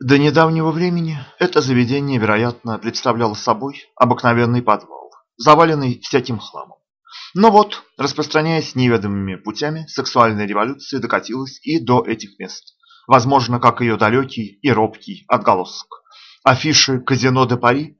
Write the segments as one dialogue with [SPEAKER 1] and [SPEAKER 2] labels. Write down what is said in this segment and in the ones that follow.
[SPEAKER 1] До недавнего времени это заведение, вероятно, представляло собой обыкновенный подвал, заваленный всяким хламом. Но вот, распространяясь неведомыми путями, сексуальная революция докатилась и до этих мест. Возможно, как ее далекий и робкий отголосок. Афиши «Казино де Пари»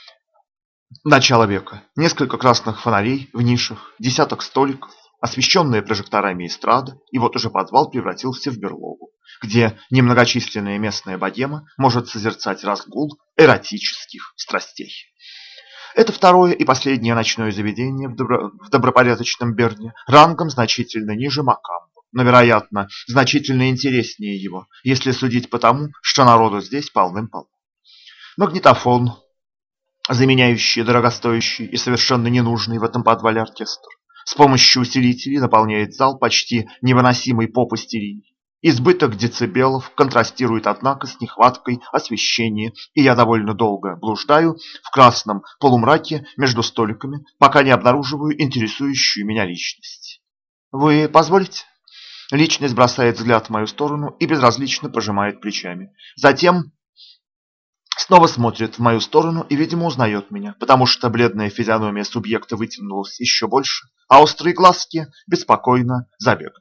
[SPEAKER 1] начала века, несколько красных фонарей в нишах, десяток столиков, освещенная прожекторами эстрада, и вот уже подвал превратился в берлогу, где немногочисленная местная богема может созерцать разгул эротических страстей. Это второе и последнее ночное заведение в добропорядочном Берне, рангом значительно ниже Макамбо, но, вероятно, значительно интереснее его, если судить по тому, что народу здесь полным-полно. Магнитофон, заменяющий дорогостоящий и совершенно ненужный в этом подвале оркестр, с помощью усилителей наполняет зал почти невыносимой поп-истерией. Избыток децибелов контрастирует, однако, с нехваткой освещения, и я довольно долго блуждаю в красном полумраке между столиками, пока не обнаруживаю интересующую меня личность. «Вы позволите?» Личность бросает взгляд в мою сторону и безразлично пожимает плечами. Затем снова смотрит в мою сторону и, видимо, узнает меня, потому что бледная физиономия субъекта вытянулась еще больше, а острые глазки беспокойно забегали.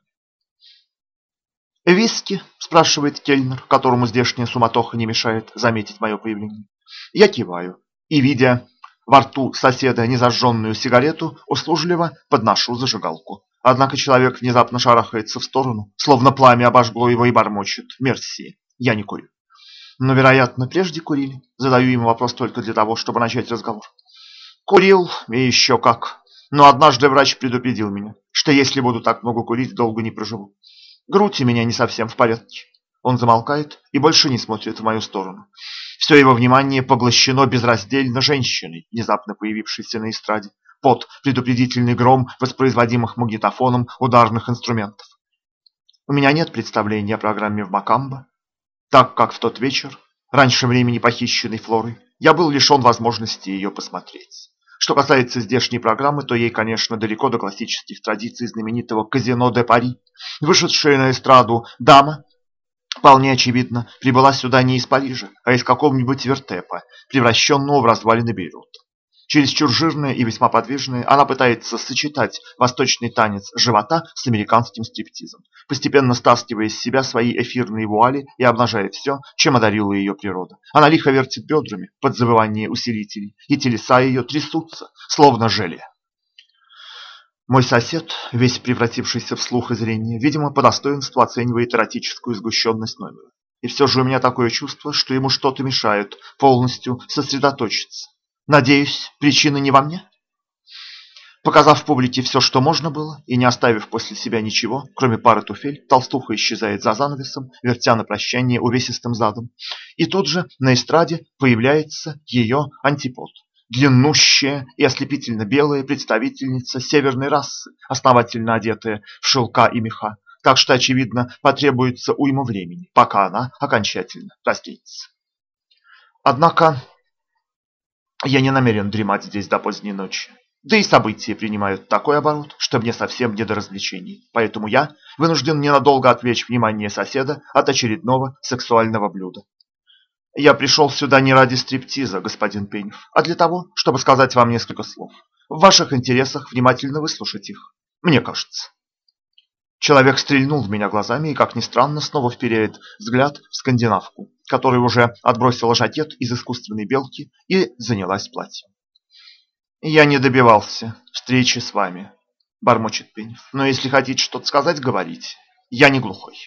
[SPEAKER 1] «Виски?» – спрашивает кельнер, которому здешняя суматоха не мешает заметить мое появление. Я киваю и, видя во рту соседа незажженную сигарету, услужливо подношу зажигалку. Однако человек внезапно шарахается в сторону, словно пламя обожгло его и бормочет: «Мерси, я не курю». Но, вероятно, прежде курили. Задаю ему вопрос только для того, чтобы начать разговор. Курил, и еще как. Но однажды врач предупредил меня, что если буду так много курить, долго не проживу. Грудь у меня не совсем в порядке. Он замолкает и больше не смотрит в мою сторону. Все его внимание поглощено безраздельно женщиной, внезапно появившейся на эстраде, под предупредительный гром воспроизводимых магнитофоном ударных инструментов. У меня нет представления о программе в Макамбо, так как в тот вечер, раньше времени похищенной Флорой, я был лишен возможности ее посмотреть. Что касается здешней программы, то ей, конечно, далеко до классических традиций знаменитого «Казино де Пари». Вышедшая на эстраду дама, вполне очевидно, прибыла сюда не из Парижа, а из какого-нибудь вертепа, превращенного в развалины Бейрута. Чересчур жирная и весьма подвижная, она пытается сочетать восточный танец живота с американским стриптизом, постепенно стаскивая с себя свои эфирные вуали и обнажая все, чем одарила ее природа. Она лихо вертит бедрами под завывание усилителей, и телеса ее трясутся, словно желе. Мой сосед, весь превратившийся в слух и зрение, видимо, по достоинству оценивает эротическую сгущенность номера. И все же у меня такое чувство, что ему что-то мешает полностью сосредоточиться. Надеюсь, причина не во мне? Показав публике все, что можно было, и не оставив после себя ничего, кроме пары туфель, толстуха исчезает за занавесом, вертя на прощание увесистым задом. И тут же на эстраде появляется ее антипод. Длиннущая и ослепительно белая представительница северной расы, основательно одетая в шелка и меха. Так что, очевидно, потребуется уйма времени, пока она окончательно разденется. Однако я не намерен дремать здесь до поздней ночи. Да и события принимают такой оборот, что мне совсем не до развлечений. Поэтому я вынужден ненадолго отвлечь внимание соседа от очередного сексуального блюда. Я пришел сюда не ради стриптиза, господин Пенев, а для того, чтобы сказать вам несколько слов. В ваших интересах внимательно выслушать их, мне кажется. Человек стрельнул в меня глазами и, как ни странно, снова вперяет взгляд в скандинавку, которая уже отбросила жакет из искусственной белки и занялась платьем. «Я не добивался встречи с вами», — бормочет Пенев. «Но если хотите что-то сказать, говорите. Я не глухой.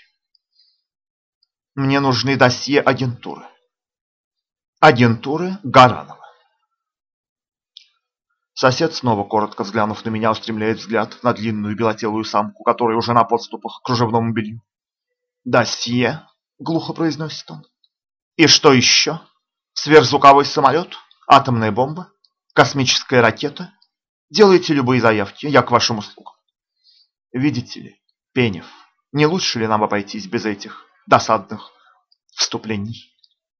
[SPEAKER 1] Мне нужны досье агентуры. Агентуры Гаранова». Сосед, снова коротко взглянув на меня, устремляет взгляд на длинную белотелую самку, которая уже на подступах к кружевному белью. «Досье?» — глухо произносит он. «И что еще? Сверхзвуковой самолет? Атомная бомба? Космическая ракета? Делайте любые заявки, я к вашим услугам». Видите ли, Пенев, не лучше ли нам обойтись без этих досадных вступлений?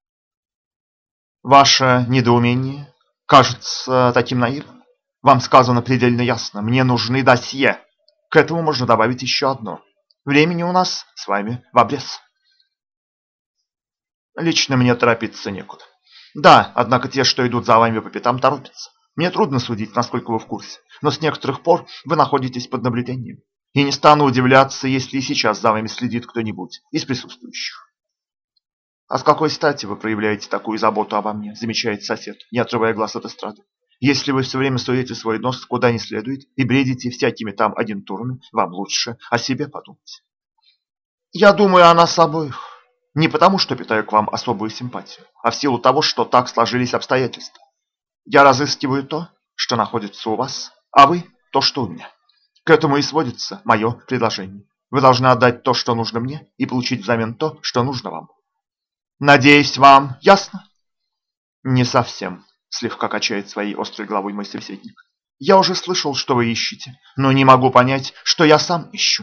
[SPEAKER 1] Ваше недоумение кажется таким наивным. Вам сказано предельно ясно, мне нужны досье. К этому можно добавить еще одно. Времени у нас с вами в обрез. Лично мне торопиться некуда. Да, однако те, что идут за вами по пятам, торопятся. Мне трудно судить, насколько вы в курсе, но с некоторых пор вы находитесь под наблюдением. И не стану удивляться, если и сейчас за вами следит кто-нибудь из присутствующих. «А с какой стати вы проявляете такую заботу обо мне?» – замечает сосед, не отрывая глаз от эстрады. «Если вы все время суете свой нос куда не следует и бредите всякими там агентурами, вам лучше о себе подумать». «Я думаю о нас обоих. Не потому, что питаю к вам особую симпатию, а в силу того, что так сложились обстоятельства. Я разыскиваю то, что находится у вас, а вы – то, что у меня. К этому и сводится мое предложение. Вы должны отдать то, что нужно мне, и получить взамен то, что нужно вам. Надеюсь, вам ясно?» «Не совсем», – слегка качает своей острой головой мой собеседник. «Я уже слышал, что вы ищете, но не могу понять, что я сам ищу».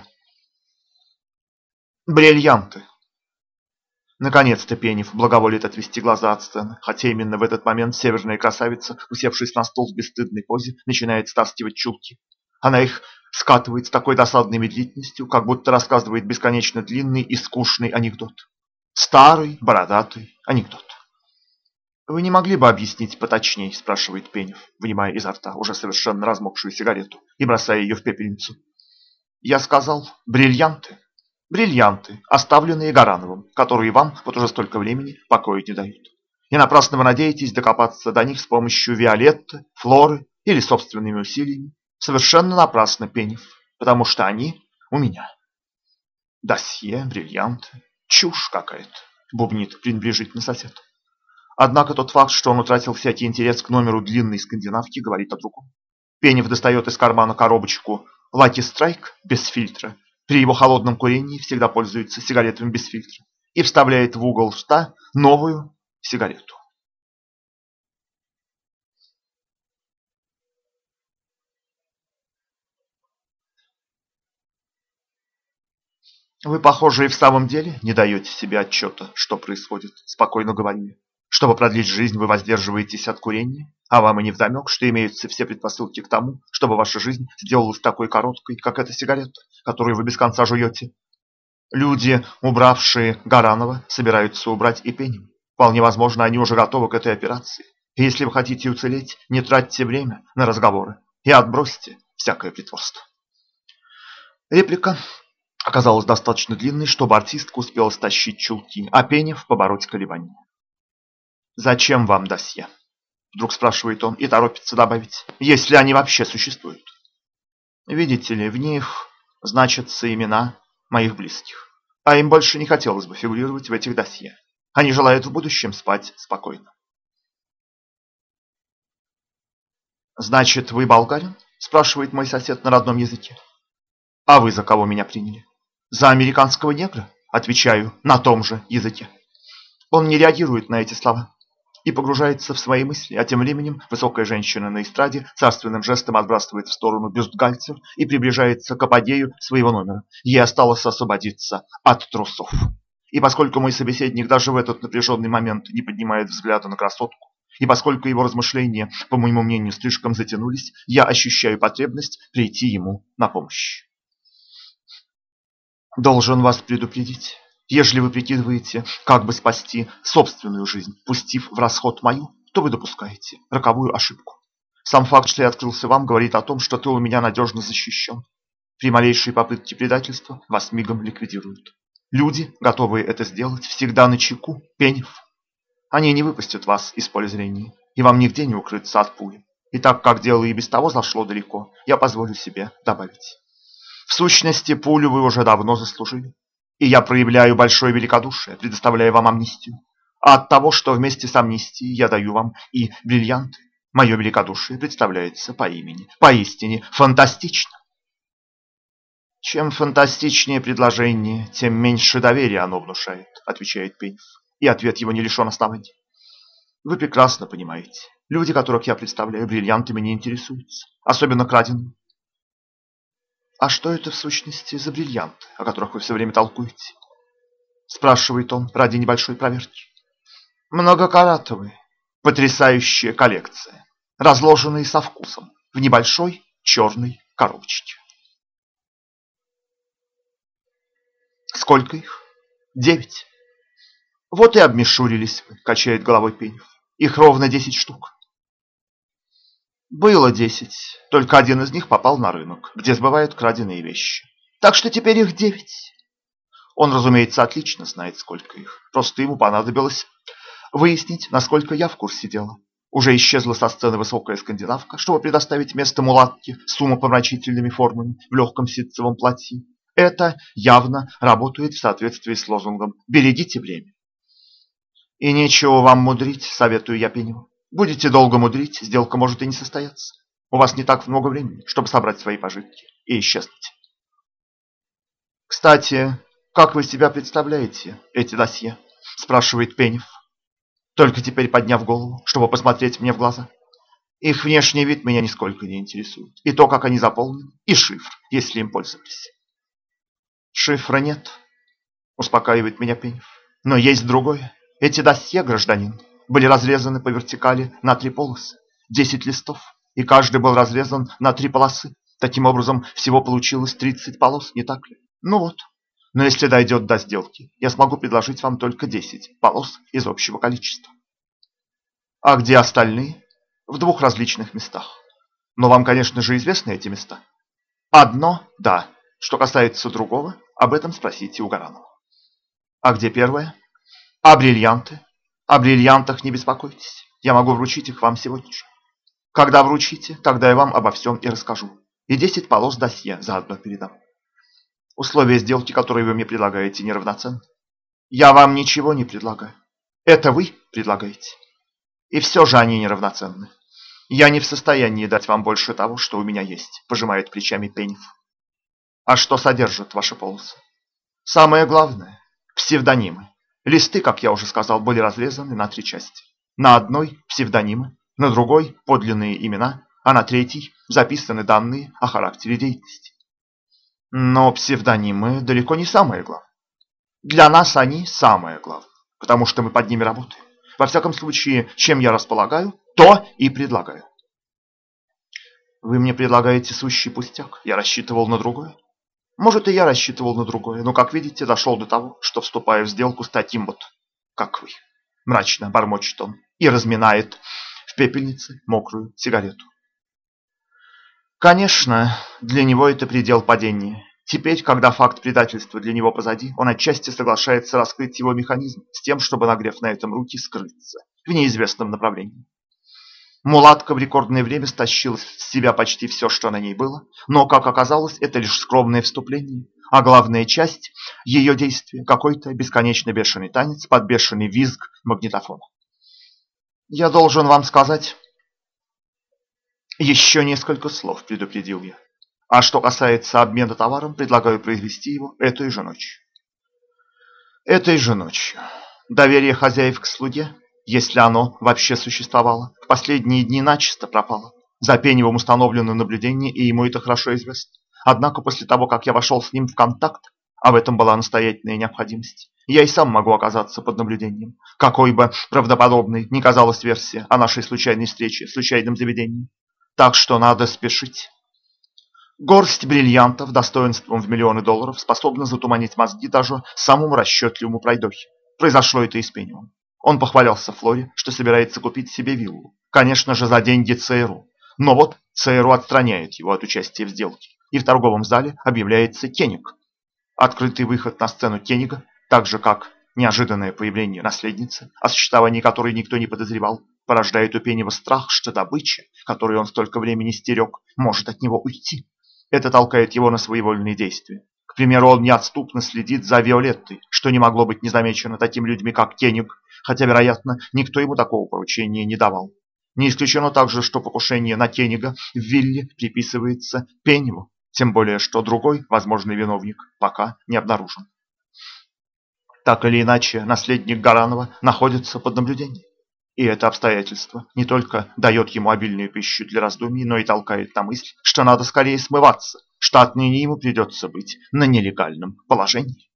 [SPEAKER 1] «Бриллианты». Наконец-то Пенев благоволит отвести глаза от сцены, хотя именно в этот момент северная красавица, усевшись на стол в бесстыдной позе, начинает стаскивать чулки. Она их скатывает с такой досадной медлительностью, как будто рассказывает бесконечно длинный и скучный анекдот. Старый, бородатый анекдот. «Вы не могли бы объяснить поточнее?» – спрашивает Пенев, вынимая изо рта уже совершенно размокшую сигарету и бросая ее в пепельницу. «Я сказал, бриллианты. Бриллианты, оставленные Гарановым, которые вам вот уже столько времени покоя не дают. И напрасно вы надеетесь докопаться до них с помощью Виолетты, Флоры или собственными усилиями. Совершенно напрасно, Пенев, потому что они у меня». «Досье, бриллианты, чушь какая-то», – бубнит пренебрежительно сосед. Однако тот факт, что он утратил всякий интерес к номеру длинной скандинавки, говорит о другом. Пенев достает из кармана коробочку Lucky Strike без фильтра. При его холодном курении всегда пользуется сигаретами без фильтра. И вставляет в угол рта новую сигарету. «Вы, похоже, и в самом деле не даете себе отчета, что происходит», – спокойно говорю я. «Чтобы продлить жизнь, вы воздерживаетесь от курения, а вам и невдомек, что имеются все предпосылки к тому, чтобы ваша жизнь сделалась такой короткой, как эта сигарета, которую вы без конца жуете. Люди, убравшие Гаранова, собираются убрать и Пенева. Вполне возможно, они уже готовы к этой операции. И если вы хотите уцелеть, не тратьте время на разговоры и отбросьте всякое притворство». Реплика оказалась достаточно длинной, чтобы артистка успела стащить чулки, а Пенев побороть колебания. «Зачем вам досье?» – вдруг спрашивает он и торопится добавить, «если они вообще существуют». «Видите ли, в них значатся имена моих близких, а им больше не хотелось бы фигурировать в этих досье. Они желают в будущем спать спокойно». «Значит, вы болгарин?» – спрашивает мой сосед на родном языке. «А вы за кого меня приняли?» «За американского негра?» – отвечаю на том же языке. Он не реагирует на эти слова и погружается в свои мысли, а тем временем высокая женщина на эстраде царственным жестом отбрасывает в сторону бюстгальтер и приближается к апогею своего номера. Ей осталось освободиться от трусов. И поскольку мой собеседник даже в этот напряженный момент не поднимает взгляда на красотку, и поскольку его размышления, по моему мнению, слишком затянулись, я ощущаю потребность прийти ему на помощь. «Должен вас предупредить. Ежели вы прикидываете, как бы спасти собственную жизнь, пустив в расход мою, то вы допускаете роковую ошибку. Сам факт, что я открылся вам, говорит о том, что ты у меня надежно защищен. При малейшей попытке предательства вас мигом ликвидируют. Люди, готовые это сделать, всегда начеку, Пенев. Они не выпустят вас из поля зрения, и вам нигде не укрыться от пули. И так как дело и без того зашло далеко, я позволю себе добавить. В сущности, пулю вы уже давно заслужили. И я проявляю большое великодушие, предоставляя вам амнистию. А от того, что вместе с амнистией я даю вам и бриллианты, мое великодушие представляется по имени. Поистине фантастично. «Чем фантастичнее предложение, тем меньше доверия оно внушает», – отвечает Пенев. И ответ его не лишен оснований. «Вы прекрасно понимаете, люди, которых я представляю, бриллиантами не интересуются, особенно крадеными. «А что это в сущности за бриллианты, о которых вы все время толкуете?» – спрашивает он ради небольшой проверки. «Многокаратовые, потрясающая коллекция, разложенные со вкусом в небольшой черной коробочке». «Сколько их?» «9». Вот и обмешурились вы, качает головой Пенев. Их ровно 10 штук. Было 10, только один из них попал на рынок, где сбывают краденые вещи. Так что теперь их 9. Он, разумеется, отлично знает, сколько их. Просто ему понадобилось выяснить, насколько я в курсе дела. Уже исчезла со сцены высокая скандинавка, чтобы предоставить место мулатке с умопомрачительными формами в легком ситцевом платье. Это явно работает в соответствии с лозунгом «Берегите время». И нечего вам мудрить, советую я Пеневу. Будете долго мудрить, сделка может и не состояться. У вас не так много времени, чтобы собрать свои пожитки и исчезнуть. Кстати, как вы себя представляете, эти досье? Спрашивает Пенев, только теперь подняв голову, чтобы посмотреть мне в глаза. Их внешний вид меня нисколько не интересует. И то, как они заполнены, и шифр, если им пользовались. Шифра нет, успокаивает меня Пенев. Но есть другое. Эти досье, гражданин, были разрезаны по вертикали на 3 полосы, 10 листов, и каждый был разрезан на 3 полосы. Таким образом, всего получилось 30 полос, не так ли? Ну вот. Но если дойдет до сделки, я смогу предложить вам только 10 полос из общего количества. А где остальные? В 2 различных местах. Но вам, конечно же, известны эти места. Одно, да. Что касается другого, об этом спросите у Гаранова. А где первое? А бриллианты? О бриллиантах не беспокойтесь. Я могу вручить их вам сегодня же. Когда вручите, тогда я вам обо всем и расскажу. И 10 полос досье заодно передам. Условия сделки, которые вы мне предлагаете, неравноценны. Я вам ничего не предлагаю. Это вы предлагаете. И все же они неравноценны. Я не в состоянии дать вам больше того, что у меня есть, пожимает плечами Пенев. А что содержат ваши полосы? Самое главное – псевдонимы. Листы, как я уже сказал, были разрезаны на 3 части. На одной – псевдонимы, на другой – подлинные имена, а на третьей – записаны данные о характере деятельности. Но псевдонимы далеко не самое главное. Для нас они самое главное, потому что мы под ними работаем. Во всяком случае, чем я располагаю, то и предлагаю. Вы мне предлагаете сущий пустяк, я рассчитывал на другое. Может, и я рассчитывал на другое, но, как видите, дошел до того, что вступаю в сделку с таким вот, как вы. Мрачно бормочет он и разминает в пепельнице мокрую сигарету. Конечно, для него это предел падения. Теперь, когда факт предательства для него позади, он отчасти соглашается раскрыть его механизм с тем, чтобы, нагрев на этом руки, скрыться в неизвестном направлении. Мулатка в рекордное время стащила с себя почти все, что на ней было, но, как оказалось, это лишь скромное вступление, а главная часть ее действия – какой-то бесконечно бешеный танец под бешеный визг магнитофона. «Я должен вам сказать еще несколько слов», – предупредил я. «А что касается обмена товаром, предлагаю произвести его этой же ночью». Этой же ночью. Доверие хозяев к слуге, если оно вообще существовало, в последние дни начисто пропало. За Пеневым установлено наблюдение, и ему это хорошо известно. Однако после того, как я вошел с ним в контакт, а в этом была настоятельная необходимость, я и сам могу оказаться под наблюдением, какой бы правдоподобной ни казалась версия о нашей случайной встрече в случайном заведении. Так что надо спешить. Горсть бриллиантов достоинством в миллионы долларов способна затуманить мозги даже самому расчетливому пройдохе. Произошло это и с Пеневым. Он похвалялся Флоре, что собирается купить себе виллу. Конечно же, за деньги ЦРУ. Но вот ЦРУ отстраняет его от участия в сделке. И в торговом зале объявляется Кеник. Открытый выход на сцену Кенига, так же как неожиданное появление наследницы, о существовании которой никто не подозревал, порождает у Пенева страх, что добыча, которую он столько времени стерег, может от него уйти. Это толкает его на своевольные действия. К примеру, он неотступно следит за Виолеттой, что не могло быть незамечено такими людьми, как Кеник, хотя, вероятно, никто ему такого поручения не давал. Не исключено также, что покушение на Кенига в вилле приписывается Пеневу, тем более, что другой возможный виновник пока не обнаружен. Так или иначе, наследник Гаранова находится под наблюдением. И это обстоятельство не только дает ему обильную пищу для раздумий, но и толкает на мысль, что надо скорее смываться, что отныне ему придется быть на нелегальном положении.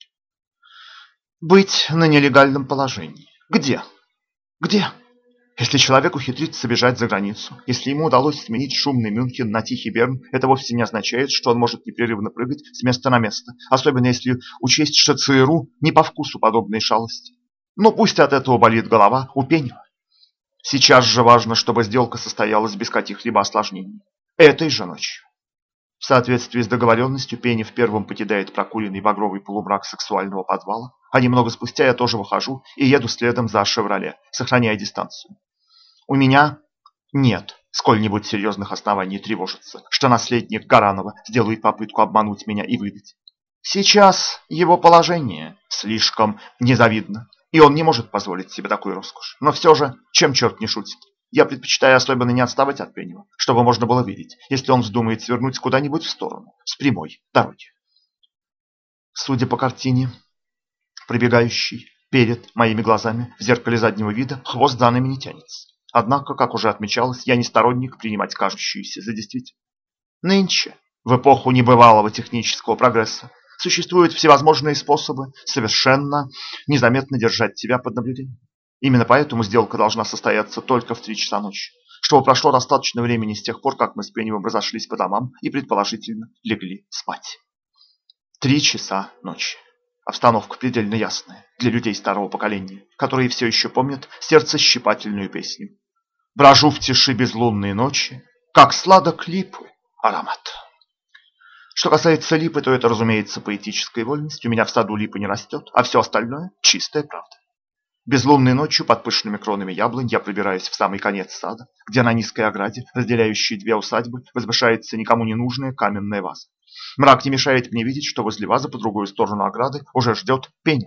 [SPEAKER 1] Быть на нелегальном положении. Где? Где? Если человек ухитрится бежать за границу, если ему удалось сменить шумный Мюнхен на тихий Берн, это вовсе не означает, что он может непрерывно прыгать с места на место, особенно если учесть, что ЦРУ не по вкусу подобные шалости. Но пусть от этого болит голова у Пенева. Сейчас же важно, чтобы сделка состоялась без каких-либо осложнений. Этой же ночью. В соответствии с договоренностью, Пенев первым покидает прокуренный багровый полумрак сексуального подвала, а немного спустя я тоже выхожу и еду следом за «Шевроле», сохраняя дистанцию. У меня нет сколь-нибудь серьезных оснований тревожиться, что наследник Гаранова сделает попытку обмануть меня и выдать. Сейчас его положение слишком незавидно, и он не может позволить себе такую роскошь. Но все же, чем черт не шутит, я предпочитаю особенно не отставать от Пенева, чтобы можно было видеть, если он вздумает свернуть куда-нибудь в сторону, с прямой дороги. Судя по картине, пробегающей перед моими глазами в зеркале заднего вида, хвост за нами не тянется. Однако, как уже отмечалось, я не сторонник принимать кажущуюся за действительность. Нынче, в эпоху небывалого технического прогресса, существуют всевозможные способы совершенно незаметно держать тебя под наблюдением. Именно поэтому сделка должна состояться только в 3 часа ночи, чтобы прошло достаточно времени с тех пор, как мы с Пеневым разошлись по домам и, предположительно, легли спать. 3 часа ночи. Обстановка предельно ясная для людей старого поколения, которые все еще помнят сердцещипательную песню. Брожу в тиши безлунные ночи, как сладок липы аромат. Что касается липы, то это, разумеется, поэтическая вольность. У меня в саду липа не растет, а все остальное – чистая правда. Безлунной ночью под пышными кронами яблонь я пробираюсь в самый конец сада, где на низкой ограде, разделяющей 2 усадьбы, возвышается никому не нужная каменная ваза. Мрак не мешает мне видеть, что возле вазы по другую сторону ограды уже ждет Пенев.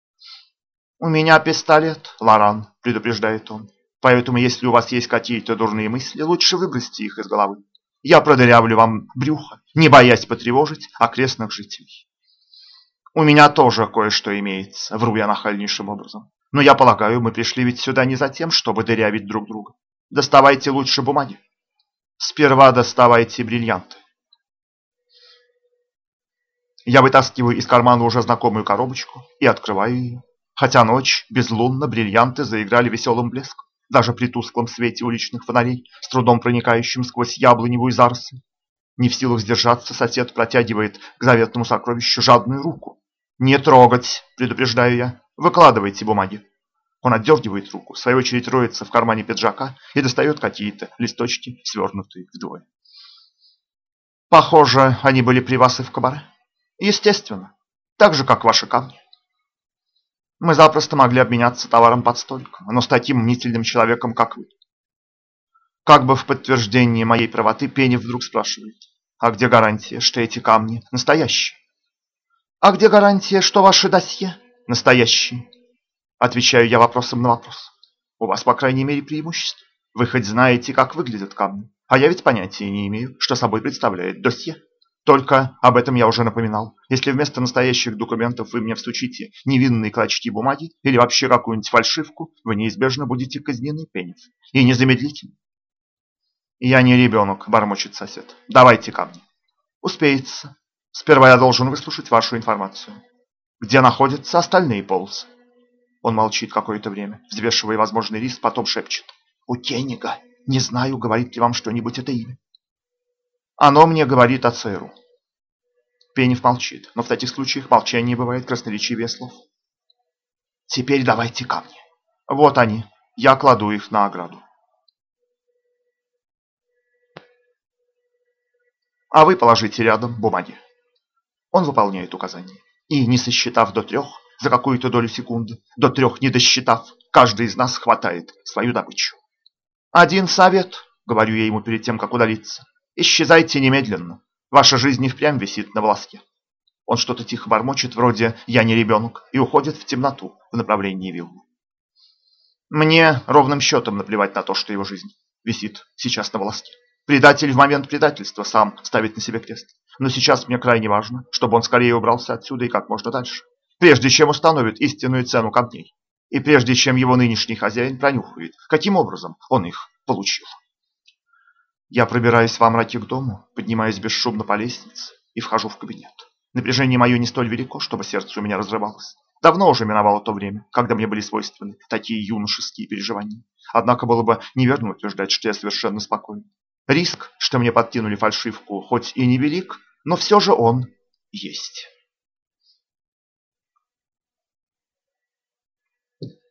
[SPEAKER 1] «У меня пистолет, Лоран», – предупреждает он. «Поэтому, если у вас есть какие-то дурные мысли, лучше выбросьте их из головы. Я продырявлю вам брюхо, не боясь потревожить окрестных жителей». «У меня тоже кое-что имеется», – вру я нахальнейшим образом. «Но я полагаю, мы пришли ведь сюда не за тем, чтобы дырявить друг друга. Доставайте лучше бумаги. Сперва доставайте бриллианты». Я вытаскиваю из кармана уже знакомую коробочку и открываю ее. Хотя ночь безлунна, бриллианты заиграли веселым блеском, даже при тусклом свете уличных фонарей, с трудом проникающим сквозь яблоневую заросль. Не в силах сдержаться, сосед протягивает к заветному сокровищу жадную руку. «Не трогать!» – предупреждаю я. «Выкладывайте бумаги». Он отдергивает руку, в свою очередь роется в кармане пиджака и достает какие-то листочки, свернутые вдвое. «Похоже, они были при вас и в кабаре». «Естественно, так же, как ваши камни». Мы запросто могли обменяться товаром под столиком, но с таким мнительным человеком, как вы. Как бы в подтверждение моей правоты, Пенев вдруг спрашивает: «А где гарантия, что эти камни настоящие?» «А где гарантия, что ваши досье настоящие?» Отвечаю я вопросом на вопрос. «У вас, по крайней мере, преимущество. Вы хоть знаете, как выглядят камни, а я ведь понятия не имею, что собой представляет досье. Только об этом я уже напоминал. Если вместо настоящих документов вы мне всучите невинные клочки бумаги или вообще какую-нибудь фальшивку, вы неизбежно будете казнены, Пенев. И незамедлительно». «Я не ребенок», – бормочет сосед. «Давайте камни». «Успеется. Сперва я должен выслушать вашу информацию. Где находятся остальные полосы?» Он молчит какое-то время, взвешивая возможный риск, потом шепчет: «У Кеннига. Не знаю, говорит ли вам что-нибудь это имя». «Оно мне говорит о ЦРУ». Пенев молчит, но в таких случаях молчание бывает красноречивее слов. «Теперь давайте камни. Вот они. Я кладу их на ограду. А вы положите рядом бумаги». Он выполняет указание. И, не сосчитав до 3, за какую-то долю секунды, до 3 не досчитав, каждый из нас хватает свою добычу. «Один совет», — говорю я ему перед тем, как удалиться. «Исчезайте немедленно. Ваша жизнь и впрямь висит на волоске». Он что-то тихо бормочет, вроде «я не ребенок», и уходит в темноту в направлении виллы. Мне ровным счетом наплевать на то, что его жизнь висит сейчас на волоске. Предатель в момент предательства сам ставит на себе крест. Но сейчас мне крайне важно, чтобы он скорее убрался отсюда и как можно дальше, прежде чем установит истинную цену камней, и прежде чем его нынешний хозяин пронюхает, каким образом он их получил. Я пробираюсь во мраке к дому, поднимаюсь бесшумно по лестнице и вхожу в кабинет. Напряжение мое не столь велико, чтобы сердце у меня разрывалось. Давно уже миновало то время, когда мне были свойственны такие юношеские переживания. Однако было бы неверно утверждать, что я совершенно спокоен. Риск, что мне подкинули фальшивку, хоть и невелик, но все же он есть.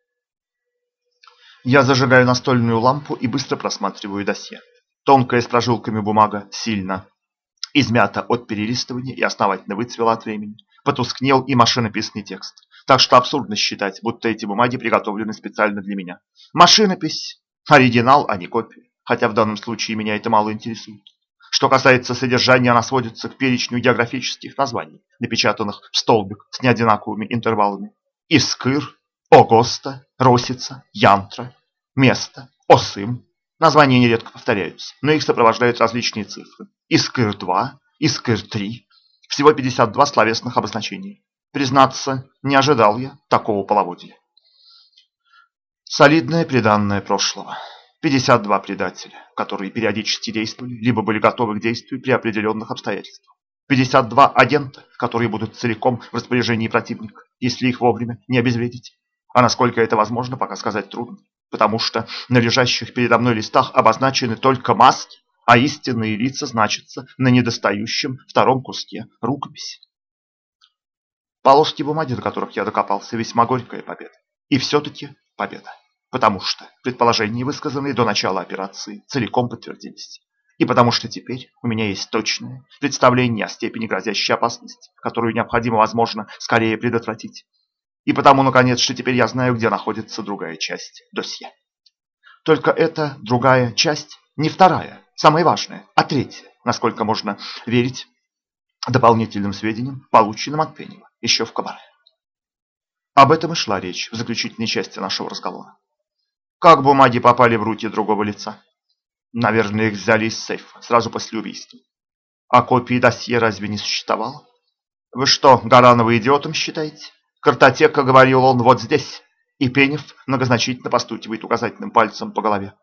[SPEAKER 1] Я зажигаю настольную лампу и быстро просматриваю досье. Тонкая с прожилками бумага сильно измята от перелистывания и основательно выцвела от времени. Потускнел и машинописный текст. Так что абсурдно считать, будто эти бумаги приготовлены специально для меня. Машинопись – оригинал, а не копия. Хотя в данном случае меня это мало интересует. Что касается содержания, она сводится к перечню географических названий, напечатанных в столбик с неодинаковыми интервалами. Искыр, Огоста, Росица, Янтра, Место, Осым. Названия нередко повторяются, но их сопровождают различные цифры. Искыр-2, Искыр-3. Всего 52 словесных обозначений. Признаться, не ожидал я такого половодья. Солидное приданное прошлого. 52 предателя, которые периодически действовали, либо были готовы к действию при определенных обстоятельствах. 52 агента, которые будут целиком в распоряжении противника, если их вовремя не обезвредить. А насколько это возможно, пока сказать трудно, потому что на лежащих передо мной листах обозначены только маски, а истинные лица значатся на недостающем втором куске рукописи. Полоски бумаги, до которых я докопался, весьма горькая победа. И все-таки победа. Потому что предположения, высказанные до начала операции, целиком подтвердились. И потому что теперь у меня есть точное представление о степени грозящей опасности, которую необходимо, возможно, скорее предотвратить. И потому, наконец, что теперь я знаю, где находится другая часть досье. Только эта другая часть не вторая, самая важная, а третья, насколько можно верить дополнительным сведениям, полученным от Пенева еще в кабаре. Об этом и шла речь в заключительной части нашего разговора. Как бумаги попали в руки другого лица? Наверное, их взяли из сейфа сразу после убийства. А копии досье разве не существовало? Вы что, Гаранова идиотом считаете? Картотека, говорил он, вот здесь. И Пенев многозначительно постукивает указательным пальцем по голове.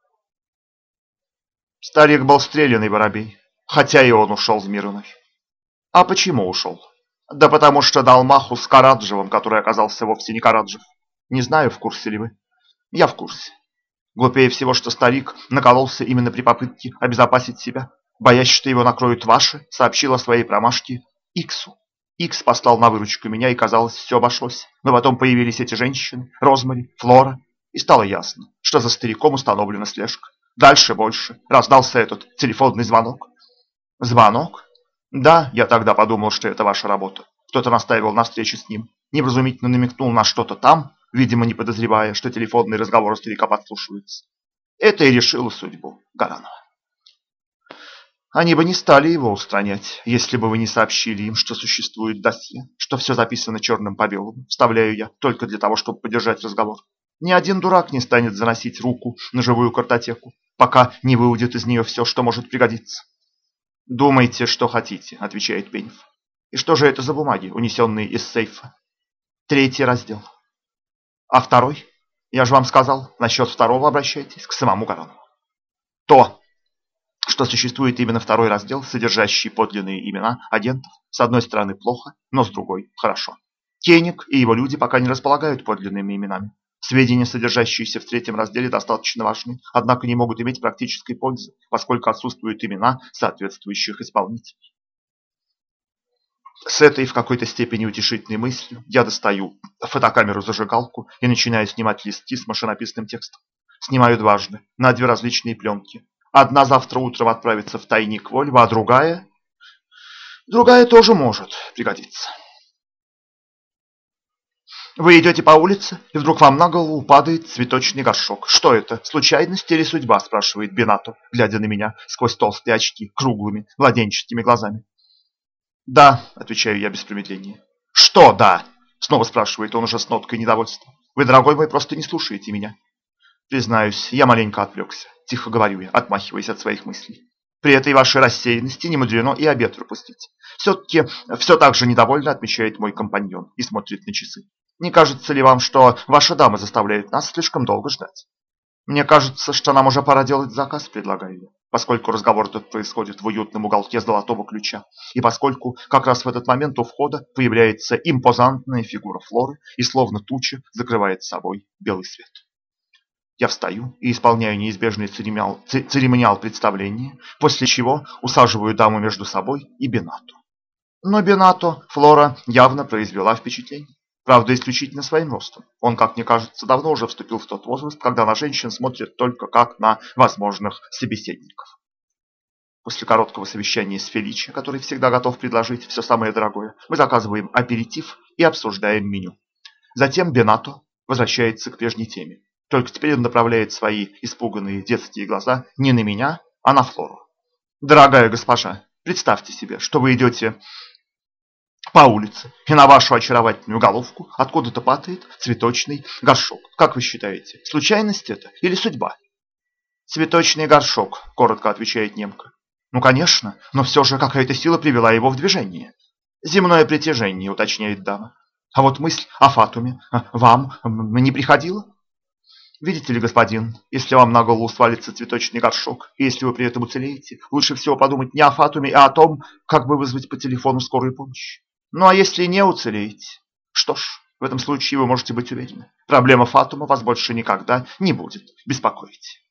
[SPEAKER 1] Старик был стрелянный воробей, хотя и он ушел в мир иной. А почему ушел? Да потому что дал маху с Караджевым, который оказался вовсе не Караджев. Не знаю, в курсе ли вы. Я в курсе. Глупее всего, что старик накололся именно при попытке обезопасить себя, боясь, что его накроют ваши, сообщил о своей промашке Иксу. Икс послал на выручку меня, и, казалось, все обошлось. Но потом появились эти женщины, Розмари, Флора, и стало ясно, что за стариком установлена слежка. Дальше больше. Раздался этот телефонный звонок. Звонок? Да, я тогда подумал, что это ваша работа. Кто-то настаивал на встрече с ним. Невразумительно намекнул на что-то там, видимо, не подозревая, что телефонные разговоры старика подслушиваются. Это и решило судьбу Гаранова. Они бы не стали его устранять, если бы вы не сообщили им, что существует досье, что все записано черным по белому, вставляю я, только для того, чтобы поддержать разговор. Ни один дурак не станет заносить руку на живую картотеку, пока не выудит из нее все, что может пригодиться. «Думайте, что хотите», — отвечает Пенев. «И что же это за бумаги, унесенные из сейфа?» 3 раздел. А 2? Я же вам сказал, насчет 2 обращайтесь к самому Гаранову. То, что существует именно 2 раздел, содержащий подлинные имена агентов, с одной стороны плохо, но с другой хорошо. Кеник и его люди пока не располагают подлинными именами. Сведения, содержащиеся в 3 разделе, достаточно важны, однако не могут иметь практической пользы, поскольку отсутствуют имена соответствующих исполнителей. С этой в какой-то степени утешительной мыслью я достаю фотокамеру-зажигалку и начинаю снимать листки с машинописным текстом. Снимаю дважды, на 2 различные пленки. Одна завтра утром отправится в тайник Вольва, а другая тоже может пригодиться. Вы идете по улице, и вдруг вам на голову падает цветочный горшок. Что это, случайность или судьба, спрашивает Бенато, глядя на меня сквозь толстые очки, круглыми, младенческими глазами. Да, отвечаю я без промедления. Что да? Снова спрашивает он уже с ноткой недовольства. Вы, дорогой мой, просто не слушаете меня. Признаюсь, я маленько отвлекся. Тихо говорю я, отмахиваясь от своих мыслей. При этой вашей рассеянности не мудрено и обед пропустить. Все-таки все так же недовольно отмечает мой компаньон и смотрит на часы. Не кажется ли вам, что ваша дама заставляет нас слишком долго ждать? Мне кажется, что нам уже пора делать заказ, предлагаю я, поскольку разговор тут происходит в уютном уголке золотого ключа, и поскольку как раз в этот момент у входа появляется импозантная фигура Флоры и словно туча закрывает собой белый свет. Я встаю и исполняю неизбежный церемониал представления, после чего усаживаю даму между собой и Бенато. Но Бенато Флора явно произвела впечатление. Правда, исключительно своим ростом. Он, как мне кажется, давно уже вступил в тот возраст, когда на женщин смотрят только как на возможных собеседников. После короткого совещания с Феличи, который всегда готов предложить все самое дорогое, мы заказываем аперитив и обсуждаем меню. Затем Бенато возвращается к прежней теме. Только теперь он направляет свои испуганные детские глаза не на меня, а на Флору. «Дорогая госпожа, представьте себе, что вы идете по улице, и на вашу очаровательную головку откуда-то падает цветочный горшок. Как вы считаете, случайность это или судьба?» «Цветочный горшок», — коротко отвечает немка. «Ну, конечно, но все же какая-то сила привела его в движение». «Земное притяжение», — уточняет дама. «А вот мысль о Фатуме вам не приходила?» «Видите ли, господин, если вам на голову свалится цветочный горшок, и если вы при этом уцелеете, лучше всего подумать не о Фатуме, а о том, как бы вызвать по телефону скорую помощь. Ну а если не уцелеете? Что ж, в этом случае вы можете быть уверены, проблема Фатума вас больше никогда не будет беспокоить».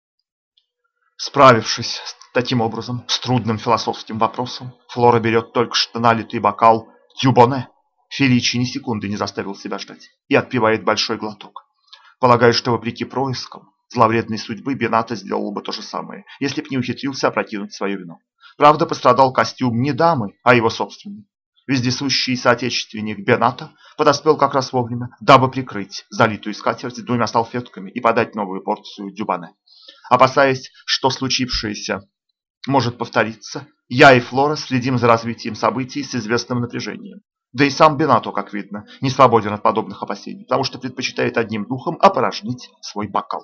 [SPEAKER 1] Справившись таким образом с трудным философским вопросом, Флора берет только что налитый бокал Дюбоне. Феличи ни секунды не заставил себя ждать и отпивает большой глоток. Полагаю, что вопреки проискам зловредной судьбы Бенато сделал бы то же самое, если б не ухитрился опрокинуть свое вино. Правда, пострадал костюм не дамы, а его собственный. Вездесущий соотечественник Бенато подоспел как раз вовремя, дабы прикрыть залитую скатерть двумя салфетками и подать новую порцию дюбане. Опасаясь, что случившееся может повториться, я и Флора следим за развитием событий с известным напряжением. Да и сам Бенато, как видно, не свободен от подобных опасений, потому что предпочитает одним духом опорожнить свой бокал.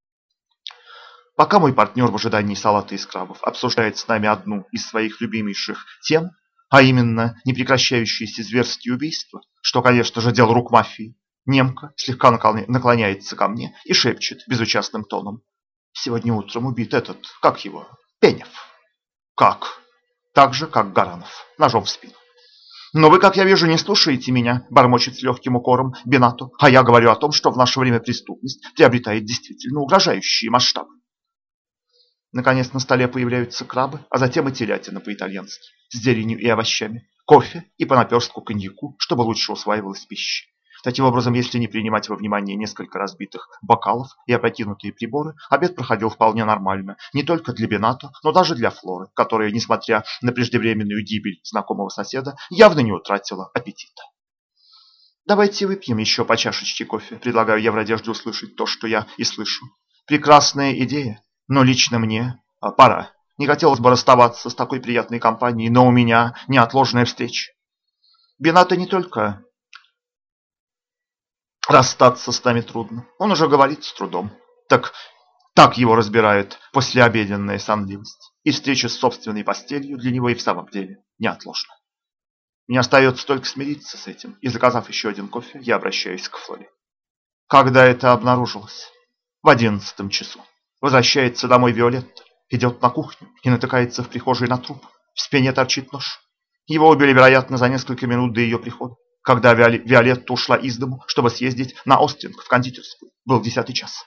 [SPEAKER 1] Пока мой партнер в ожидании салата из крабов обсуждает с нами одну из своих любимейших тем, а именно непрекращающиеся зверские убийства, что, конечно же, дело рук мафии, немка слегка наклоняется ко мне и шепчет безучастным тоном: «Сегодня утром убит этот, как его, Пенев». «Как?» «Так же, как Гаранов, ножом в спину». «Но вы, как я вижу, не слушаете меня», – бормочет с легким укором Бенато, «а я говорю о том, что в наше время преступность приобретает действительно угрожающие масштабы». Наконец на столе появляются крабы, а затем и телятина по-итальянски, с зеленью и овощами, кофе и по наперстку коньяку, чтобы лучше усваивалась пища. Таким образом, если не принимать во внимание несколько разбитых бокалов и опрокинутые приборы, обед проходил вполне нормально, не только для Бенато, но даже для Флоры, которая, несмотря на преждевременную гибель знакомого соседа, явно не утратила аппетита. «Давайте выпьем еще по чашечке кофе», – предлагаю я в надежде услышать то, что я и слышу. «Прекрасная идея, но лично мне пора. Не хотелось бы расставаться с такой приятной компанией, но у меня неотложная встреча». Бенато не только расстаться с нами трудно. Он уже говорит с трудом. Так его разбирает послеобеденная сонливость. И встреча с собственной постелью для него и в самом деле неотложна. Мне остается только смириться с этим. И заказав еще один кофе, я обращаюсь к Флоре. Когда это обнаружилось? В 11 часу. Возвращается домой Виолетта. Идет на кухню и натыкается в прихожей на труп. В спине торчит нож. Его убили, вероятно, за несколько минут до ее прихода. Когда Виолетта ушла из дому, чтобы съездить на Остинг в кондитерскую. Был 10 час.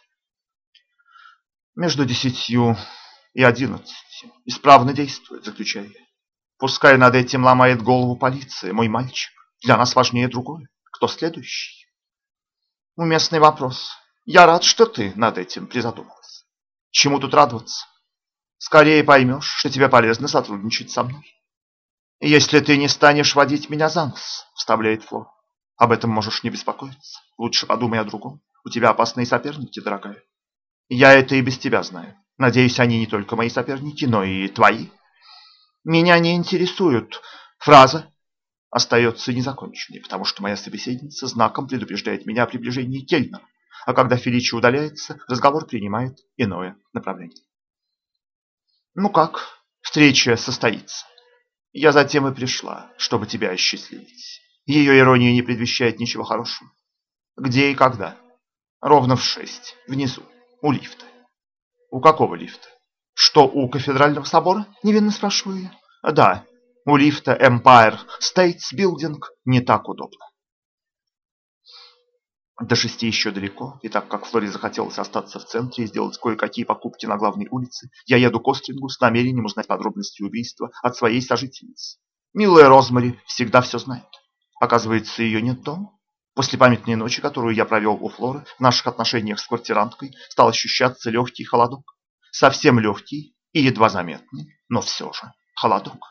[SPEAKER 1] Между 10 и 11 исправно действует, заключаю я. Пускай над этим ломает голову полиция, мой мальчик. Для нас важнее другое. Кто следующий? Уместный вопрос. Я рад, что ты над этим призадумалась. Чему тут радоваться? Скорее поймешь, что тебе полезно сотрудничать со мной. «Если ты не станешь водить меня за нос», — вставляет Флор. «Об этом можешь не беспокоиться. Лучше подумай о другом. У тебя опасные соперники, дорогая». «Я это и без тебя знаю. Надеюсь, они не только мои соперники, но и твои». «Меня не интересует». Фраза остается незаконченной, потому что моя собеседница знаком предупреждает меня о приближении Кельнера. А когда Феличи удаляется, разговор принимает иное направление. «Ну как, встреча состоится?» «Я затем и пришла, чтобы тебя осчастливить». Ее ирония не предвещает ничего хорошего. «Где и когда?» «Ровно в 6, внизу, у лифта». «У какого лифта?» «Что, у кафедрального собора?» – невинно спрашиваю я. «Да, у лифта Empire State Building не так удобно». До 6 еще далеко, и так как Флоре захотелось остаться в центре и сделать кое-какие покупки на главной улице, я еду к Остингу с намерением узнать подробности убийства от своей сожительницы. Милая Розмари всегда все знает. Оказывается, ее нет дома. После памятной ночи, которую я провел у Флоры, в наших отношениях с квартиранткой стал ощущаться легкий холодок. Совсем легкий и едва заметный, но все же холодок.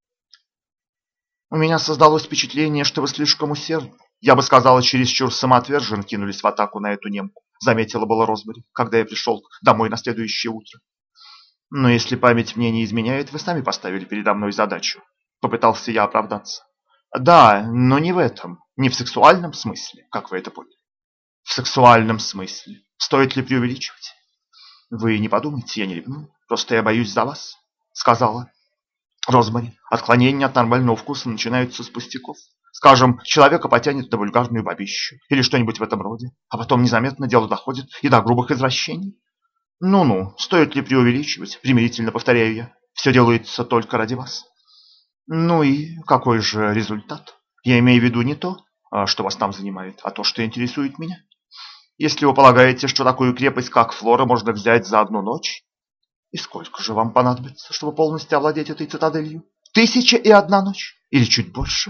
[SPEAKER 1] У меня создалось впечатление, что вы слишком усердны. Я бы сказала, чересчур самоотверженно кинулись в атаку на эту немку. Заметила было Розмари, когда я пришел домой на следующее утро. Но если память мне не изменяет, вы сами поставили передо мной задачу. Попытался я оправдаться. Да, но не в этом, не в сексуальном смысле, как вы это поняли. В сексуальном смысле. Стоит ли преувеличивать? Вы не подумайте, я не ревную. Просто я боюсь за вас, сказала Розмари. Отклонения от нормального вкуса начинаются с пустяков. Скажем, человека потянет на вульгарную бабищу или что-нибудь в этом роде, а потом незаметно дело доходит и до грубых извращений. Ну-ну, стоит ли преувеличивать, примирительно повторяю я. Все делается только ради вас. Ну и какой же результат? Я имею в виду не то, что вас там занимает, а то, что интересует меня. Если вы полагаете, что такую крепость, как Флора, можно взять за одну ночь, и сколько же вам понадобится, чтобы полностью овладеть этой цитаделью? 1001 ночь? Или чуть больше?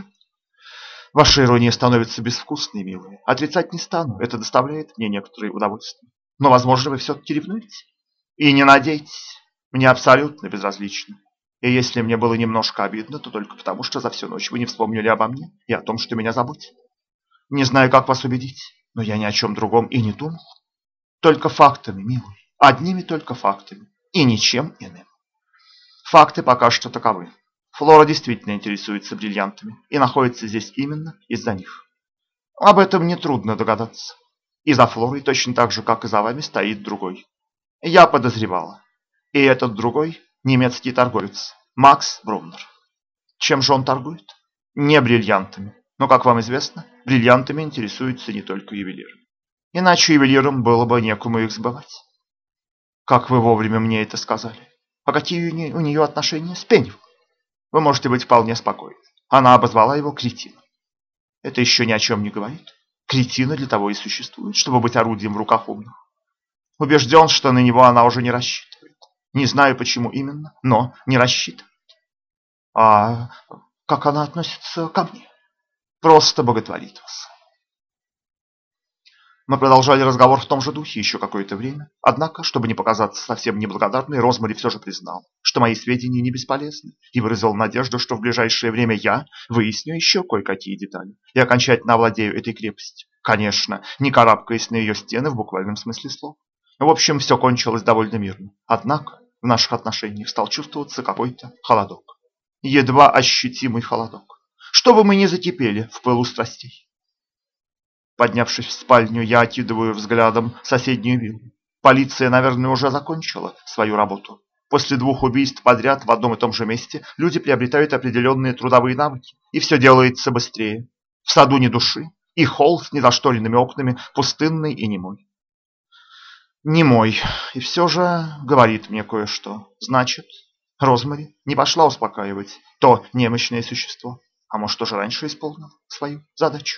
[SPEAKER 1] Ваша ирония становится безвкусной, милая. Отрицать не стану, это доставляет мне некоторое удовольствие. Но, возможно, вы все-таки ревнуете? И не надейтесь, мне абсолютно безразлично. И если мне было немножко обидно, то только потому, что за всю ночь вы не вспомнили обо мне и о том, что меня заботит. Не знаю, как вас убедить, но я ни о чем другом и не думал. Только фактами, милый, одними только фактами и ничем иным. Факты пока что таковы. Флора действительно интересуется бриллиантами и находится здесь именно из-за них. Об этом нетрудно догадаться. И за Флорой точно так же, как и за вами, стоит другой. Я подозревала. И этот другой немецкий торговец, Макс Бруннер. Чем же он торгует? Не бриллиантами. Но, как вам известно, бриллиантами интересуются не только ювелиры. Иначе ювелирам было бы некому их сбывать. Как вы вовремя мне это сказали. А какие у нее отношения с Пенни? Вы можете быть вполне спокойны. Она обозвала его кретином. Это еще ни о чем не говорит. Кретины для того и существуют, чтобы быть орудием в руках умных. Убежден, что на него она уже не рассчитывает. Не знаю, почему именно, но не рассчитывает. А как она относится ко мне? Просто боготворит вас. Мы продолжали разговор в том же духе еще какое-то время. Однако, чтобы не показаться совсем неблагодарной, Розмари все же признал, что мои сведения не бесполезны, и выразил надежду, что в ближайшее время я выясню еще кое-какие детали и окончательно овладею этой крепостью. Конечно, не карабкаясь на ее стены в буквальном смысле слова. В общем, все кончилось довольно мирно. Однако в наших отношениях стал чувствоваться какой-то холодок. Едва ощутимый холодок. Чтобы мы не закипели в пылу страстей. Поднявшись в спальню, я окидываю взглядом соседнюю виллу. Полиция, наверное, уже закончила свою работу. После 2 убийств подряд в одном и том же месте люди приобретают определенные трудовые навыки, и все делается быстрее. В саду ни души, и холл с незашторенными окнами пустынный и немой. Немой, и все же говорит мне кое-что. Значит, Розмари не пошла успокаивать то немощное существо, а может, уже раньше исполнила свою задачу.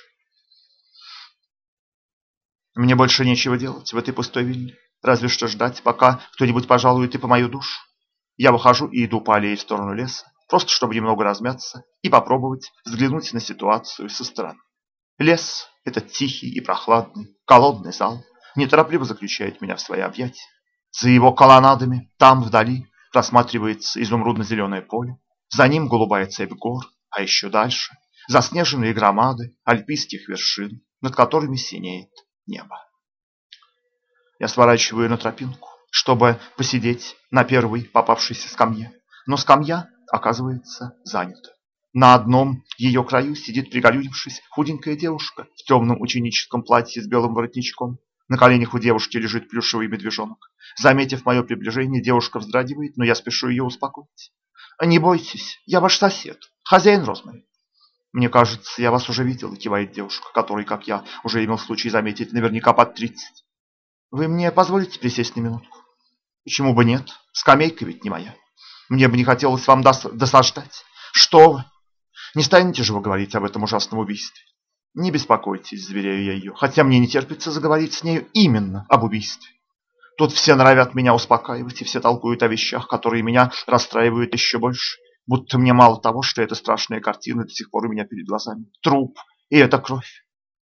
[SPEAKER 1] Мне больше нечего делать в этой пустой вилле, разве что ждать, пока кто-нибудь пожалует и по мою душу. Я выхожу и иду по аллее в сторону леса, просто чтобы немного размяться и попробовать взглянуть на ситуацию со стороны. Лес, этот тихий и прохладный, холодный зал, неторопливо заключает меня в свои объятия. За его колоннадами, там вдали, просматривается изумрудно-зеленое поле, за ним голубая цепь гор, а еще дальше заснеженные громады альпийских вершин, над которыми синеет небо. Я сворачиваю на тропинку, чтобы посидеть на первой попавшейся скамье, но скамья оказывается занята. На одном ее краю сидит, пригорюнившись, худенькая девушка в темном ученическом платье с белым воротничком. На коленях у девушки лежит плюшевый медвежонок. Заметив мое приближение, девушка вздрагивает, но я спешу ее успокоить. «Не бойтесь, я ваш сосед, хозяин Розмари». «Мне кажется, я вас уже видел», — кивает девушка, которой, как я уже имел случай заметить, наверняка под 30. «Вы мне позволите присесть на минутку?» «Почему бы нет? Скамейка ведь не моя. Мне бы не хотелось вам досаждать». «Что вы? Не станете же вы говорить об этом ужасном убийстве?» «Не беспокойтесь», — заверяю я ее, хотя мне не терпится заговорить с нею именно об убийстве. Тут все норовят меня успокаивать, и все толкуют о вещах, которые меня расстраивают еще больше. Будто мне мало того, что эта страшная картина до сих пор у меня перед глазами. Труп, и эта кровь.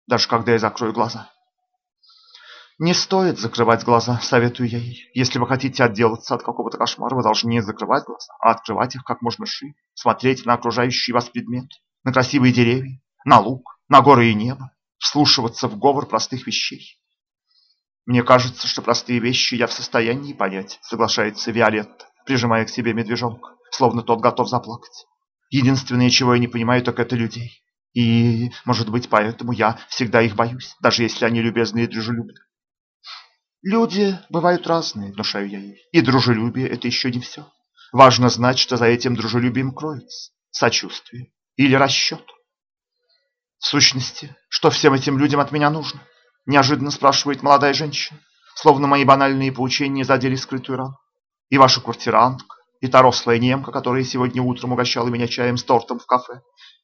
[SPEAKER 1] даже когда я закрою глаза. Не стоит закрывать глаза, советую я ей. Если вы хотите отделаться от какого-то кошмара, вы должны не закрывать глаза, а открывать их как можно шире, смотреть на окружающие вас предметы, на красивые деревья, на луг, на горы и небо, вслушиваться в говор простых вещей. Мне кажется, что простые вещи я в состоянии понять, соглашается Виолетта, прижимая к себе медвежонка, словно тот готов заплакать. Единственное, чего я не понимаю, так это людей. И, может быть, поэтому я всегда их боюсь, даже если они любезны и дружелюбны. Люди бывают разные, внушаю я ей. И дружелюбие – это еще не все. Важно знать, что за этим дружелюбием кроется сочувствие или расчет. В сущности, что всем этим людям от меня нужно? Неожиданно спрашивает молодая женщина, словно мои банальные поучения задели скрытую рану. И ваша квартирантка, и та рослая немка, которая сегодня утром угощала меня чаем с тортом в кафе.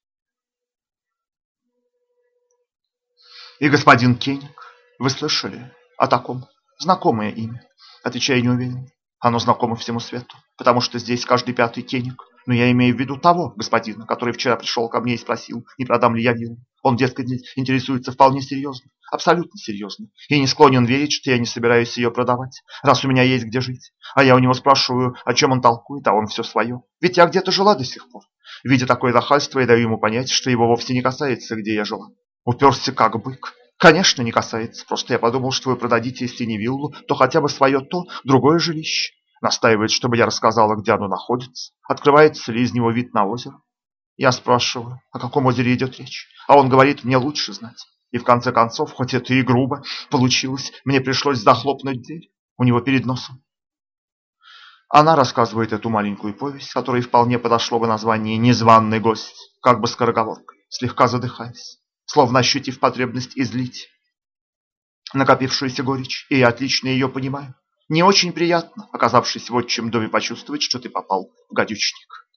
[SPEAKER 1] И господин Кеник, вы слышали о таком? Знакомое имя, отвечаю неуверенно. Оно знакомо всему свету, потому что здесь каждый пятый Кеник. Но я имею в виду того господина, который вчера пришел ко мне и спросил, не продам ли я виллу. Он, дескать, интересуется вполне серьезно, абсолютно серьезно, и не склонен верить, что я не собираюсь ее продавать, раз у меня есть где жить. А я у него спрашиваю, о чем он толкует, а он все свое. Ведь я где-то жила до сих пор. Видя такое нахальство, я даю ему понять, что его вовсе не касается, где я жила. Уперся как бык. Конечно, не касается. Просто я подумал, что вы продадите, если не виллу, то хотя бы свое то, другое жилище. Настаивает, чтобы я рассказала, где оно находится. Открывается ли из него вид на озеро. Я спрашиваю, о каком озере идет речь. А он говорит, мне лучше знать. И в конце концов, хоть это и грубо получилось, мне пришлось захлопнуть дверь у него перед носом. Она рассказывает эту маленькую повесть, которой вполне подошло бы название «Незваный гость», как бы скороговоркой, слегка задыхаясь, словно ощутив потребность излить накопившуюся горечь, и я отлично ее понимаю. Не очень приятно, оказавшись в отчим доме, почувствовать, что ты попал в гадючник.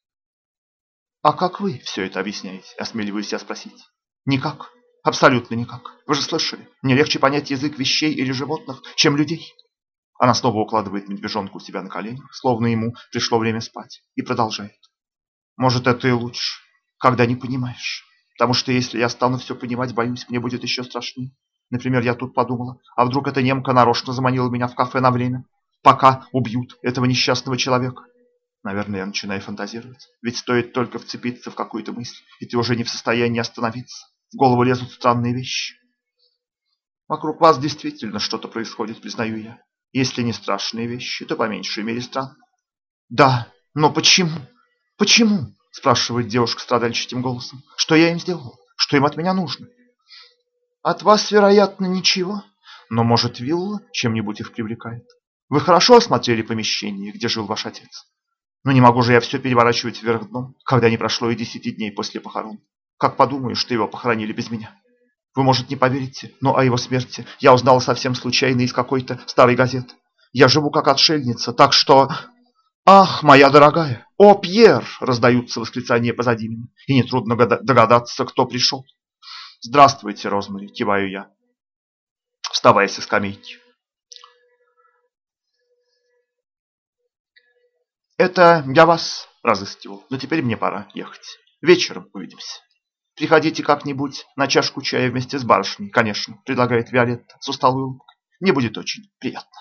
[SPEAKER 1] А как вы все это объясняете, осмеливаюсь я спросить? Никак, абсолютно никак. Вы же слышали, мне легче понять язык вещей или животных, чем людей. Она снова укладывает медвежонка у себя на колени, словно ему пришло время спать, и продолжает. Может, это и лучше, когда не понимаешь. Потому что если я стану все понимать, боюсь, мне будет еще страшнее. Например, я тут подумала, а вдруг эта немка нарочно заманила меня в кафе на время, пока убьют этого несчастного человека. Наверное, я начинаю фантазировать. Ведь стоит только вцепиться в какую-то мысль, и ты уже не в состоянии остановиться. В голову лезут странные вещи. Вокруг вас действительно что-то происходит, признаю я. Если не страшные вещи, то по меньшей мере странные. Да, но почему? Почему? Спрашивает девушка страдальческим голосом. Что я им сделал? Что им от меня нужно? От вас, вероятно, ничего. Но, может, вилла чем-нибудь их привлекает? Вы хорошо осмотрели помещение, где жил ваш отец? Но не могу же я все переворачивать вверх дном, когда не прошло и 10 дней после похорон. Как подумаю, что его похоронили без меня? Вы, может, не поверите, но о его смерти я узнала совсем случайно из какой-то старой газеты. Я живу как отшельница, так что... «Ах, моя дорогая! О, Пьер!» – раздаются восклицания позади меня, и нетрудно догадаться, кто пришел. «Здравствуйте, Розмари!» – киваю я, вставая со скамейки. «Это я вас разыскивал, но теперь мне пора ехать. Вечером увидимся. Приходите как-нибудь на чашку чая вместе с барышней, конечно», – предлагает Виолетта с усталой улыбкой. «Мне будет очень приятно».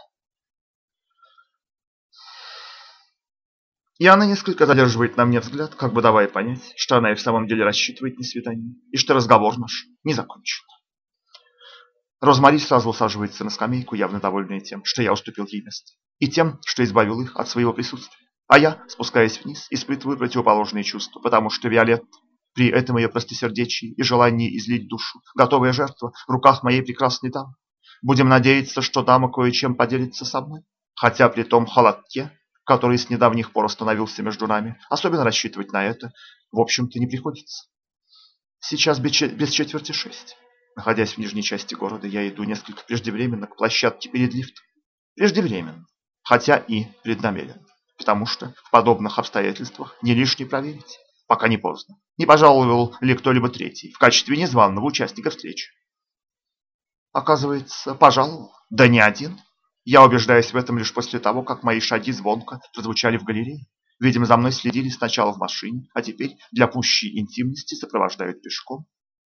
[SPEAKER 1] И она несколько задерживает на мне взгляд, как бы давая понять, что она и в самом деле рассчитывает на свидание, и что разговор наш не закончен. Розмари сразу усаживается на скамейку, явно довольная тем, что я уступил ей место, и тем, что избавил их от своего присутствия. А я, спускаясь вниз, испытываю противоположные чувства, потому что Виолетта, при этом ее простосердечии и желании излить душу, готовая жертва в руках моей прекрасной дамы. Будем надеяться, что дама кое-чем поделится со мной, хотя при том холодке, который с недавних пор остановился между нами, особенно рассчитывать на это, в общем-то, не приходится. Сейчас без 5:45. Находясь в нижней части города, я иду несколько преждевременно к площадке перед лифтом. Преждевременно, хотя и преднамеренно, потому что в подобных обстоятельствах не лишне проверить, пока не поздно, не пожаловал ли кто-либо третий в качестве незваного участника встречи. Оказывается, пожаловал, да не один. Я убеждаюсь в этом лишь после того, как мои шаги звонко прозвучали в галерее. Видимо, за мной следили сначала в машине, а теперь для пущей интимности сопровождают пешком.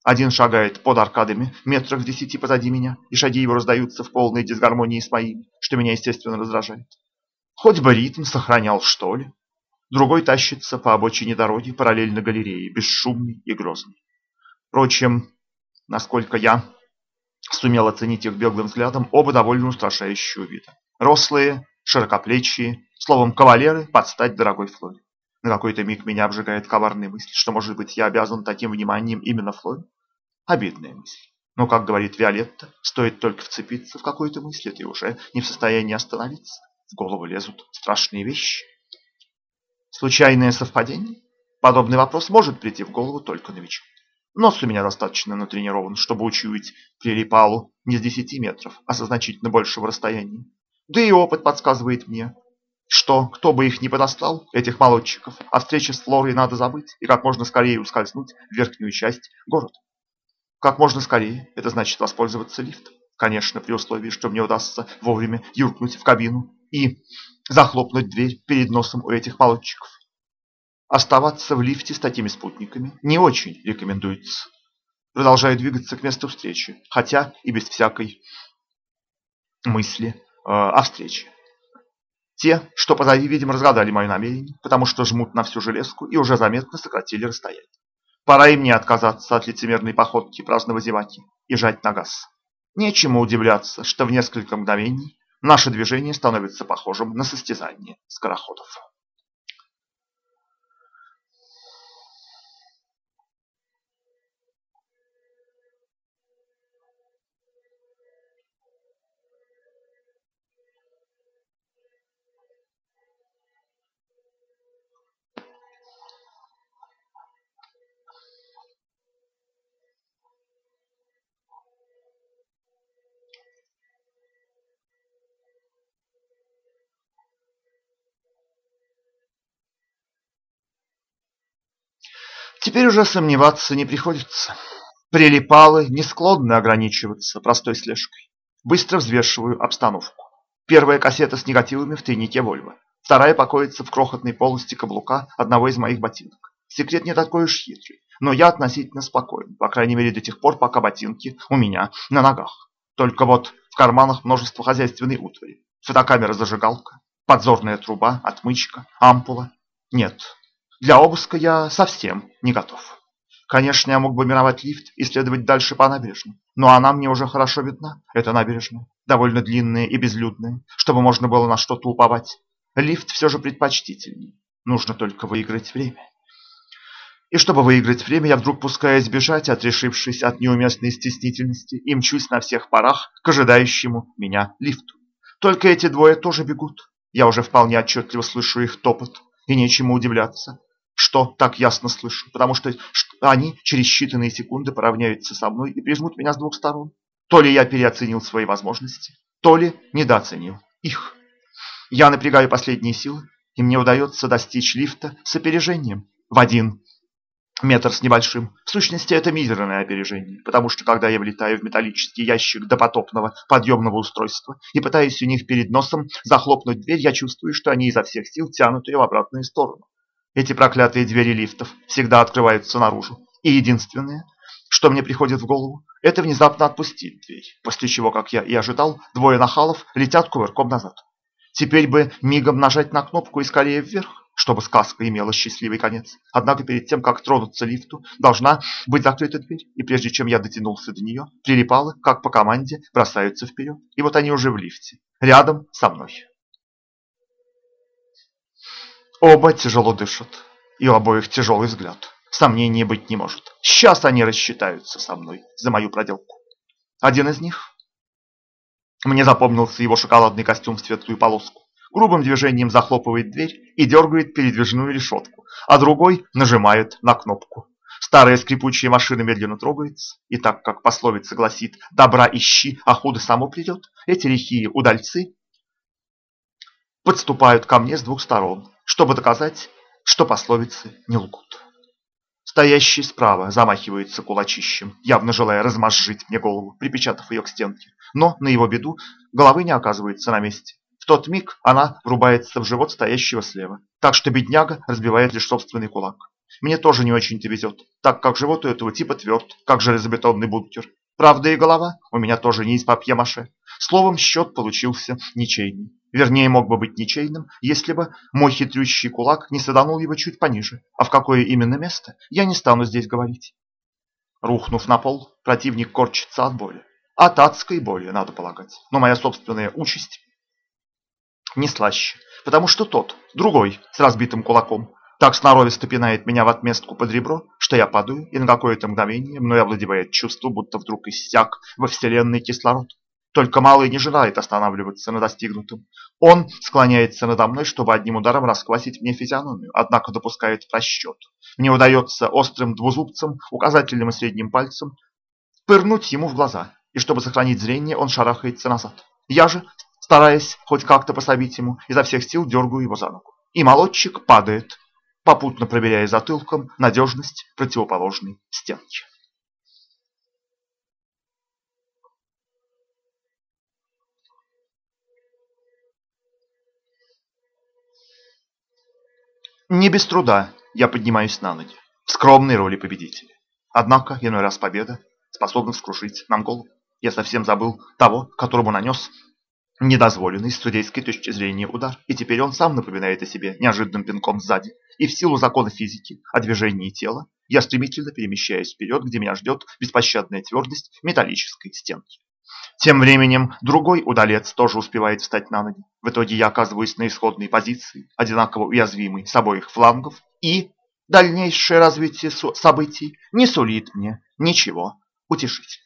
[SPEAKER 1] Один шагает под аркадами метрах в 10 позади меня, и шаги его раздаются в полной дисгармонии с моими, что меня, естественно, раздражает. Хоть бы ритм сохранял, что ли. Другой тащится по обочине дороги, параллельно галерее, бесшумный и грозный. Впрочем, насколько я сумел оценить их беглым взглядом, оба довольно устрашающего вида. Рослые, широкоплечие, словом, кавалеры под стать дорогой Флоре. На какой-то миг меня обжигает коварная мысль, что, может быть, я обязан таким вниманием именно Флоре. Обидная мысль. Но, как говорит Виолетта, стоит только вцепиться в какую-то мысль, и ты уже не в состоянии остановиться. В голову лезут страшные вещи. Случайное совпадение? Подобный вопрос может прийти в голову только новичку. Нос у меня достаточно натренирован, чтобы учуять прилипалу не с 10 метров, а со значительно большего расстояния. Да и опыт подсказывает мне, что, кто бы их ни подослал, этих молодчиков, о встрече с Флорой надо забыть и как можно скорее ускользнуть в верхнюю часть города. Как можно скорее, это значит воспользоваться лифтом. Конечно, при условии, что мне удастся вовремя юркнуть в кабину и захлопнуть дверь перед носом у этих молодчиков. Оставаться в лифте с такими спутниками не очень рекомендуется. Продолжаю двигаться к месту встречи, хотя и без всякой мысли о встрече. Те, что позади, видимо, разгадали мое намерение, потому что жмут на всю железку и уже заметно сократили расстояние. Пора и мне отказаться от лицемерной походки праздного зеваки и жать на газ. Нечему удивляться, что в несколько мгновений наше движение становится похожим на состязание скороходов. Теперь уже сомневаться не приходится. Прилипалы не склонны ограничиваться простой слежкой. Быстро взвешиваю обстановку. Первая кассета с негативами в тайнике Вольво. Вторая покоится в крохотной полости каблука одного из моих ботинок. Секрет не такой уж хитрый, но я относительно спокоен, по крайней мере до тех пор, пока ботинки у меня на ногах. Только вот в карманах множество хозяйственной утвари. Фотокамера-зажигалка, подзорная труба, отмычка, ампула. Нет, для обыска я совсем не готов. Конечно, я мог бы миновать лифт и следовать дальше по набережной, но она мне уже хорошо видна, эта набережная, довольно длинная и безлюдная, чтобы можно было на что-то уповать. Лифт все же предпочтительнее, нужно только выиграть время. И чтобы выиграть время, я вдруг пускаюсь бежать, отрешившись от неуместной стеснительности, и мчусь на всех парах к ожидающему меня лифту. Только эти двое тоже бегут. Я уже вполне отчетливо слышу их топот, и нечему удивляться, что так ясно слышу, потому что они через считанные секунды поравняются со мной и прижмут меня с двух сторон. То ли я переоценил свои возможности, то ли недооценил их. Я напрягаю последние силы, и мне удается достичь лифта с опережением в 1 метр с небольшим. В сущности, это мизерное опережение, потому что когда я влетаю в металлический ящик допотопного подъемного устройства и пытаюсь у них перед носом захлопнуть дверь, я чувствую, что они изо всех сил тянут ее в обратную сторону. Эти проклятые двери лифтов всегда открываются наружу. И единственное, что мне приходит в голову, это внезапно отпустить дверь, после чего, как я и ожидал, двое нахалов летят кувырком назад. Теперь бы мигом нажать на кнопку и скорее вверх, чтобы сказка имела счастливый конец. Однако перед тем, как тронуться лифту, должна быть закрыта дверь, и прежде чем я дотянулся до нее, прилипалы, как по команде, бросаются вперед. И вот они уже в лифте, рядом со мной. Оба тяжело дышат, и у обоих тяжелый взгляд. Сомнений быть не может. Сейчас они рассчитаются со мной за мою проделку. Один из них, мне запомнился его шоколадный костюм в светлую полоску, грубым движением захлопывает дверь и дергает передвижную решетку, а другой нажимает на кнопку. Старая скрипучая машина медленно трогается, и так как пословица гласит «добра ищи, а худо само придет», эти лихие удальцы подступают ко мне с двух сторон, чтобы доказать, что пословицы не лгут. Стоящий справа замахивается кулачищем, явно желая размозжить мне голову, припечатав ее к стенке. Но, на его беду, головы не оказывается на месте. В тот миг она врубается в живот стоящего слева, так что бедняга разбивает лишь собственный кулак. Мне тоже не очень-то везет, так как живот у этого типа тверд, как железобетонный бункер. Правда, и голова у меня тоже не из папье-маше. Словом, счет получился ничейный. Вернее, мог бы быть ничейным, если бы мой хитрющий кулак не саданул его чуть пониже. А в какое именно место, я не стану здесь говорить. Рухнув на пол, противник корчится от боли. От адской боли, надо полагать. Но моя собственная участь не слаще, потому что тот, другой, с разбитым кулаком, так сноровисто пинает меня в отместку под ребро, что я падаю, и на какое-то мгновение мной овладевает чувство, будто вдруг иссяк во вселенной кислород. Только малый не желает останавливаться на достигнутом. Он склоняется надо мной, чтобы одним ударом расквасить мне физиономию, однако допускает просчет. Мне удается острым двузубцем, указательным и средним пальцем пырнуть ему в глаза, и чтобы сохранить зрение, он шарахается назад. Я же, стараясь хоть как-то пособить ему, изо всех сил дергаю его за ногу. И молодчик падает, попутно проверяя затылком надежность противоположной стенки. Не без труда я поднимаюсь на ноги, в скромной роли победителя. Однако, иной раз победа способна вскрушить нам голову. Я совсем забыл того, которому нанес недозволенный с судейской точки зрения удар, и теперь он сам напоминает о себе неожиданным пинком сзади. И в силу закона физики о движении тела я стремительно перемещаюсь вперед, где меня ждет беспощадная твердость металлической стенки. Тем временем другой удалец тоже успевает встать на ноги. В итоге я оказываюсь на исходной позиции, одинаково уязвимый с обоих флангов, и дальнейшее развитие событий не сулит мне ничего утешительного.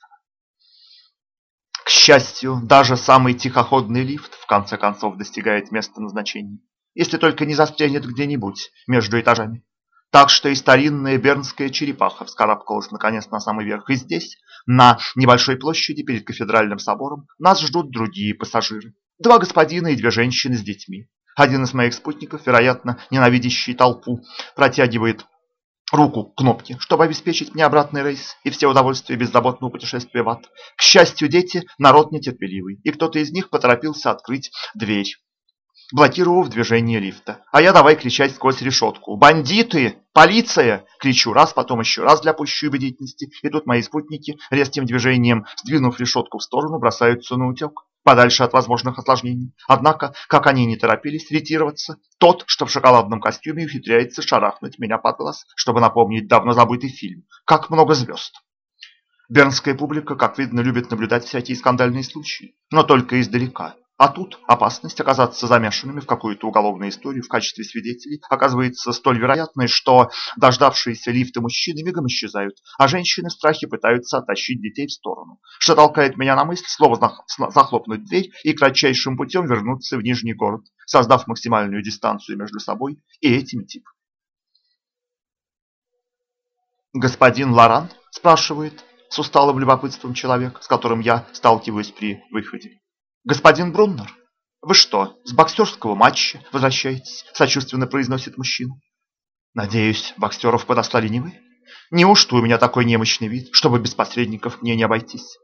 [SPEAKER 1] К счастью, даже самый тихоходный лифт в конце концов достигает места назначения, если только не застрянет где-нибудь между этажами. Так что и старинная бернская черепаха вскарабкалась наконец на самый верх. И здесь, на небольшой площади перед кафедральным собором, нас ждут другие пассажиры. Два господина и две женщины с детьми. Один из моих спутников, вероятно, ненавидящий толпу, протягивает руку к кнопке, чтобы обеспечить мне обратный рейс и все удовольствия беззаботного путешествия в ад. К счастью, дети – народ нетерпеливый, и кто-то из них поторопился открыть дверь, блокировав движение лифта. А я давай кричать сквозь решетку: «Бандиты! Полиция!» Кричу раз, потом еще раз для пущей убедительности, и тут мои спутники, резким движением сдвинув решетку в сторону, бросаются на утек, подальше от возможных осложнений. Однако, как они не торопились ретироваться, тот, что в шоколадном костюме, ухитряется шарахнуть меня под глаз, чтобы напомнить давно забытый фильм «Как много звезд». Бернская публика, как видно, любит наблюдать всякие скандальные случаи, но только издалека. А тут опасность оказаться замешанными в какую-то уголовную историю в качестве свидетелей оказывается столь вероятной, что дождавшиеся лифта мужчины мигом исчезают, а женщины в страхе пытаются оттащить детей в сторону, что толкает меня на мысль снова захлопнуть дверь и кратчайшим путем вернуться в Нижний город, создав максимальную дистанцию между собой и этими типами. «Господин Лоран?» – спрашивает с усталым любопытством человек, с которым я сталкиваюсь при выходе. «Господин Бруннер, вы что, с боксерского матча возвращаетесь?» – сочувственно произносит мужчина. «Надеюсь, боксеров подослали не вы? Неужто у меня такой немощный вид, чтобы без посредников мне не обойтись?»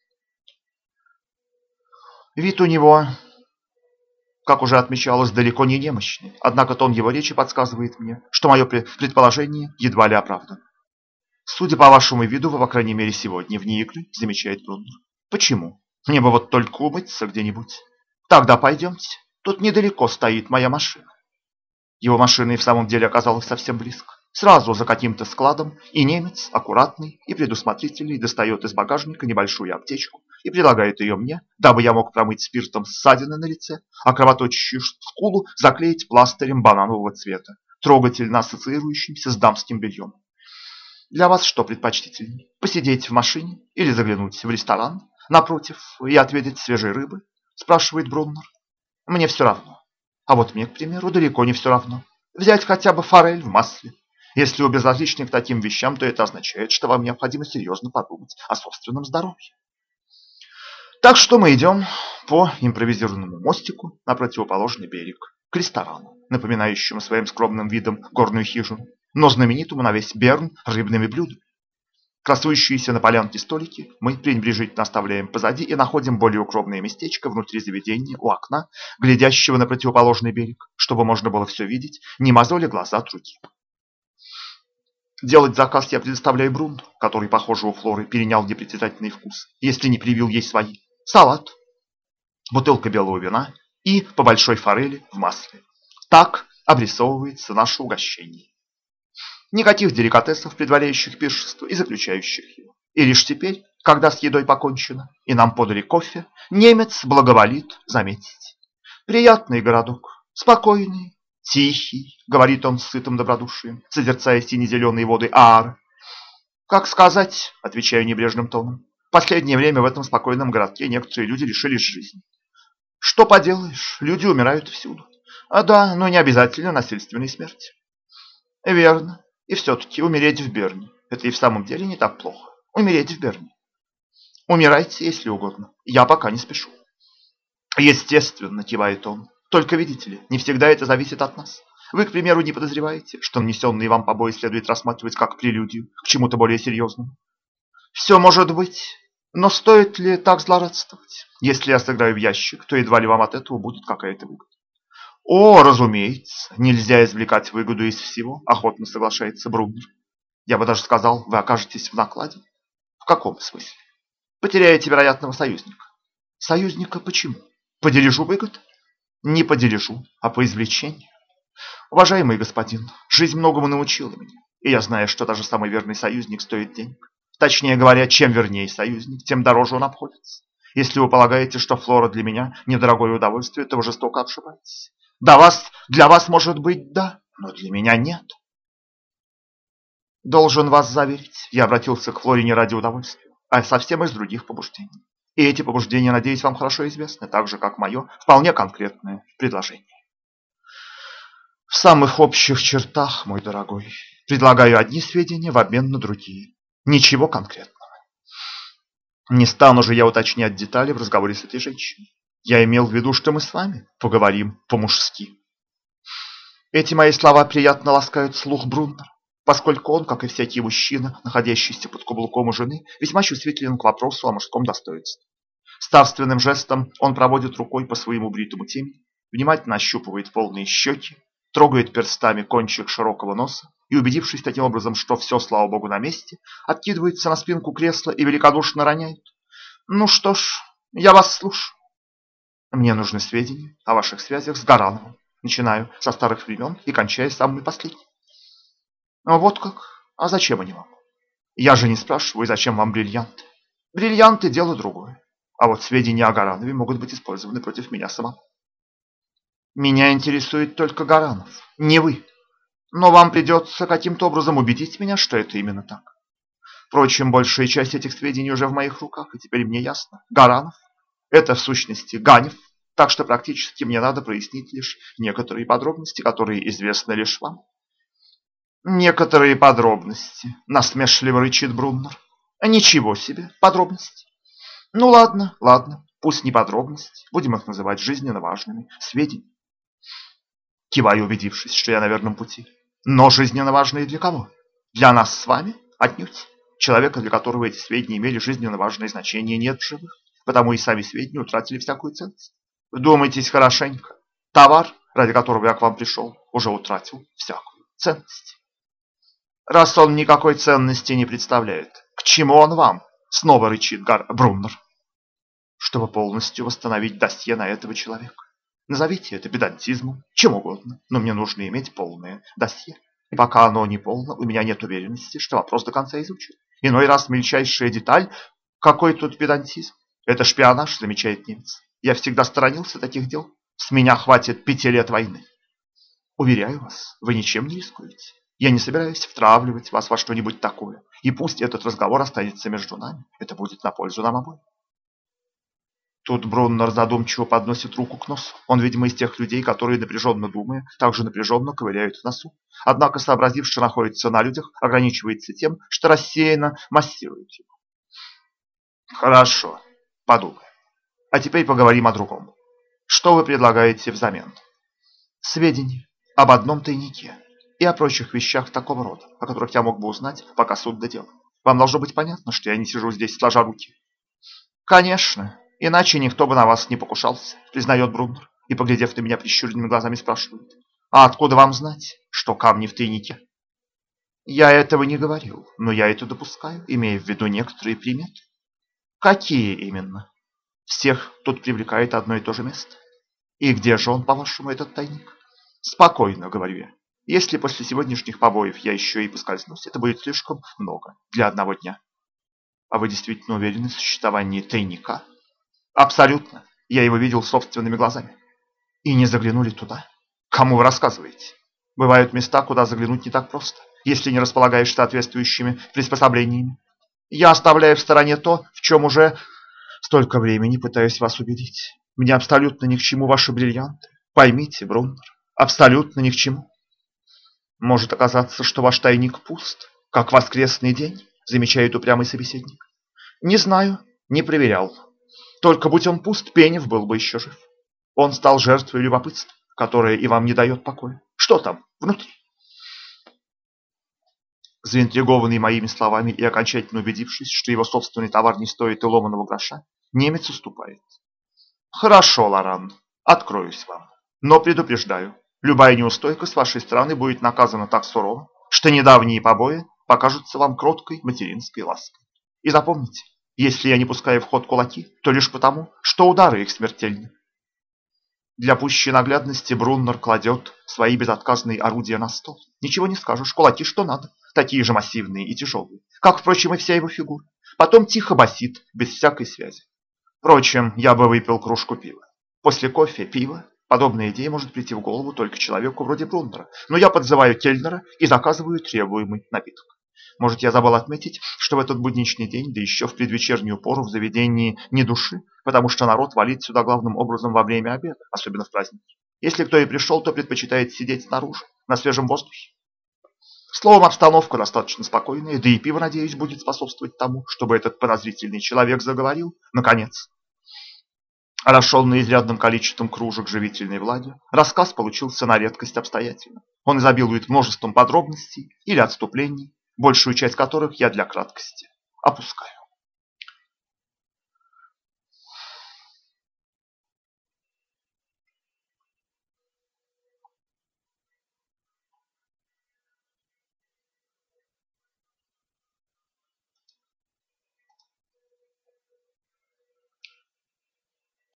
[SPEAKER 1] Вид у него, как уже отмечалось, далеко не немощный, однако тон его речи подсказывает мне, что мое предположение едва ли оправдано. «Судя по вашему виду, вы, по крайней мере, сегодня вне игры», – замечает Бруннер. «Почему? Мне бы вот только умыться где-нибудь». «Тогда пойдемте. Тут недалеко стоит моя машина». Его машина и в самом деле оказалась совсем близко. Сразу за каким-то складом, и немец, аккуратный и предусмотрительный, достает из багажника небольшую аптечку и предлагает ее мне, дабы я мог промыть спиртом ссадины на лице, а кровоточащую скулу заклеить пластырем бананового цвета, трогательно ассоциирующимся с дамским бельем. «Для вас что предпочтительнее? Посидеть в машине или заглянуть в ресторан напротив и отведать свежей рыбы?» – спрашивает Бруннер. «Мне все равно. А вот мне, к примеру, далеко не все равно. Взять хотя бы форель в масле. Если вы безразличны к таким вещам, то это означает, что вам необходимо серьезно подумать о собственном здоровье». Так что мы идем по импровизированному мостику на противоположный берег, к ресторану, напоминающему своим скромным видом горную хижину, но знаменитому на весь Берн рыбными блюдами. Красующиеся на полянке столики мы пренебрежительно оставляем позади и находим более укромное местечко внутри заведения у окна, глядящего на противоположный берег, чтобы можно было все видеть, не мозоля глаза от руки. Делать заказ я предоставляю Брунду, который, похоже, у Флоры перенял непритязательный вкус, если не привил ей свои. Салат, бутылка белого вина и по большой форели в масле. Так обрисовывается наше угощение. Никаких деликатесов, предваряющих пиршество и заключающих его. И лишь теперь, когда с едой покончено и нам подали кофе, немец благоволит заметить. Приятный городок, спокойный, тихий, говорит он с сытым добродушием, созерцая сине-зеленые воды Аары. Как сказать, отвечаю небрежным тоном, в последнее время в этом спокойном городке некоторые люди лишились жизни. Что поделаешь, люди умирают всюду. А да, но не обязательно насильственной смерти. Верно. И все-таки умереть в Берне. Это и в самом деле не так плохо. Умереть в Берне. Умирайте, если угодно. Я пока не спешу. Естественно, кивает он. Только видите ли, не всегда это зависит от нас. Вы, к примеру, не подозреваете, что нанесенные вам побои следует рассматривать как прелюдию к чему-то более серьезному. Все может быть, но стоит ли так злорадствовать? Если я сыграю в ящик, то едва ли вам от этого будет какая-то выгода. О, разумеется, нельзя извлекать выгоду из всего, охотно соглашается Бруннер. Я бы даже сказал, вы окажетесь в накладе. В каком смысле? Потеряете вероятного союзника. Союзника почему? По дележу выгод? Не по дележу, а по извлечению. Уважаемый господин, жизнь многому научила меня, и я знаю, что даже самый верный союзник стоит денег. Точнее говоря, чем вернее союзник, тем дороже он обходится. Если вы полагаете, что Флора для меня недорогое удовольствие, то вы жестоко ошибаетесь. Для вас может быть да, но для меня нет. Должен вас заверить, я обратился к Флоре не ради удовольствия, а совсем из других побуждений. И эти побуждения, надеюсь, вам хорошо известны, так же, как мое вполне конкретное предложение. В самых общих чертах, мой дорогой, предлагаю одни сведения в обмен на другие. Ничего конкретного. Не стану же я уточнять детали в разговоре с этой женщиной. Я имел в виду, что мы с вами поговорим по-мужски. Эти мои слова приятно ласкают слух Бруннера, поскольку он, как и всякий мужчина, находящийся под каблуком у жены, весьма чувствителен к вопросу о мужском достоинстве. Ставственным жестом он проводит рукой по своему бритому темени, внимательно ощупывает полные щеки, трогает перстами кончик широкого носа и, убедившись таким образом, что все, слава богу, на месте, откидывается на спинку кресла и великодушно роняет. Ну что ж, я вас слушаю. Мне нужны сведения о ваших связях с Гарановым, начиная со старых времен и кончая самыми последними. Вот как? А зачем они вам? Я же не спрашиваю, зачем вам бриллианты. Бриллианты – дело другое. А вот сведения о Гаранове могут быть использованы против меня самого. Меня интересует только Гаранов, не вы. Но вам придется каким-то образом убедить меня, что это именно так. Впрочем, большая часть этих сведений уже в моих руках, и теперь мне ясно. Гаранов – это в сущности Ганев, так что практически мне надо прояснить лишь некоторые подробности, которые известны лишь вам. Некоторые подробности, насмешливо рычит Бруннер. Ничего себе, подробности. Ну ладно, пусть не подробности, будем их называть жизненно важными сведениями. Киваю, убедившись, что я на верном пути. Но жизненно важные для кого? Для нас с вами? Отнюдь. Человека, для которого эти сведения имели жизненно важное значение, нет в живых, потому и сами сведения утратили всякую ценность. Вдумайтесь хорошенько. Товар, ради которого я к вам пришел, уже утратил всякую ценность. Раз он никакой ценности не представляет, к чему он вам? Снова рычит Бруннер. Чтобы полностью восстановить досье на этого человека. Назовите это педантизмом, чем угодно, но мне нужно иметь полное досье. И пока оно не полно, у меня нет уверенности, что вопрос до конца изучен. Иной раз мельчайшая деталь, какой тут педантизм. Это шпионаж, замечает немец. Я всегда сторонился таких дел. С меня хватит 5 лет войны. Уверяю вас, вы ничем не рискуете. Я не собираюсь втравливать вас во что-нибудь такое. И пусть этот разговор останется между нами. Это будет на пользу нам обоим. Тут Бруннер задумчиво подносит руку к носу. Он, видимо, из тех людей, которые, напряженно думая, также напряженно ковыряют в носу. Однако, сообразив, что находится на людях, ограничивается тем, что рассеянно массирует его. Хорошо, подумаем. А теперь поговорим о другом. Что вы предлагаете взамен? Сведения об одном тайнике и о прочих вещах такого рода, о которых я мог бы узнать, пока суд до дела. Вам должно быть понятно, что я не сижу здесь сложа руки. Конечно. Иначе никто бы на вас не покушался, признает Бруннер, и, поглядев на меня прищуренными глазами, спрашивает. А откуда вам знать, что камни в тайнике? Я этого не говорил, но я это допускаю, имея в виду некоторые приметы. Какие именно? Всех тут привлекает одно и то же место. И где же он, по-вашему, этот тайник? Спокойно, говорю я. Если после сегодняшних побоев я еще и поскользнусь, это будет слишком много для одного дня. А вы действительно уверены в существовании тайника? Абсолютно. Я его видел собственными глазами. И не заглянули туда? Кому вы рассказываете? Бывают места, куда заглянуть не так просто, если не располагаешь соответствующими приспособлениями. Я оставляю в стороне то, в чем уже столько времени пытаюсь вас убедить. Мне абсолютно ни к чему ваши бриллианты. Поймите, Бруннер, абсолютно ни к чему. Может оказаться, что ваш тайник пуст, как воскресный день, замечает упрямый собеседник. Не знаю, не проверял. Только будь он пуст, Пенев был бы еще жив. Он стал жертвой любопытства, которое и вам не дает покоя. Что там внутри? Заинтригованный моими словами и окончательно убедившись, что его собственный товар не стоит и ломаного гроша, немец уступает. Хорошо, Лоран, откроюсь вам. Но предупреждаю, любая неустойка с вашей стороны будет наказана так сурово, что недавние побои покажутся вам кроткой материнской лаской. И запомните, если я не пускаю в ход кулаки, то лишь потому, что удары их смертельны. Для пущей наглядности Бруннер кладет свои безотказные орудия на стол. Ничего не скажешь, кулаки что надо, такие же массивные и тяжелые, как, впрочем, и вся его фигура. Потом тихо басит, без всякой связи. Впрочем, я бы выпил кружку пива. После кофе пиво. Подобная идея может прийти в голову только человеку вроде Бруннера. Но я подзываю кельнера и заказываю требуемый напиток. Может, я забыл отметить, что в этот будничный день, да еще в предвечернюю пору в заведении ни души, потому что народ валит сюда главным образом во время обеда, особенно в праздники. Если кто и пришел, то предпочитает сидеть снаружи, на свежем воздухе. Словом, обстановка достаточно спокойная, да и пиво, надеюсь, будет способствовать тому, чтобы этот подозрительный человек заговорил, наконец. Орошенный изрядным количеством кружек живительной влаги, рассказ получился на редкость обстоятельным. Он изобилует множеством подробностей или отступлений, большую часть которых я для краткости опускаю.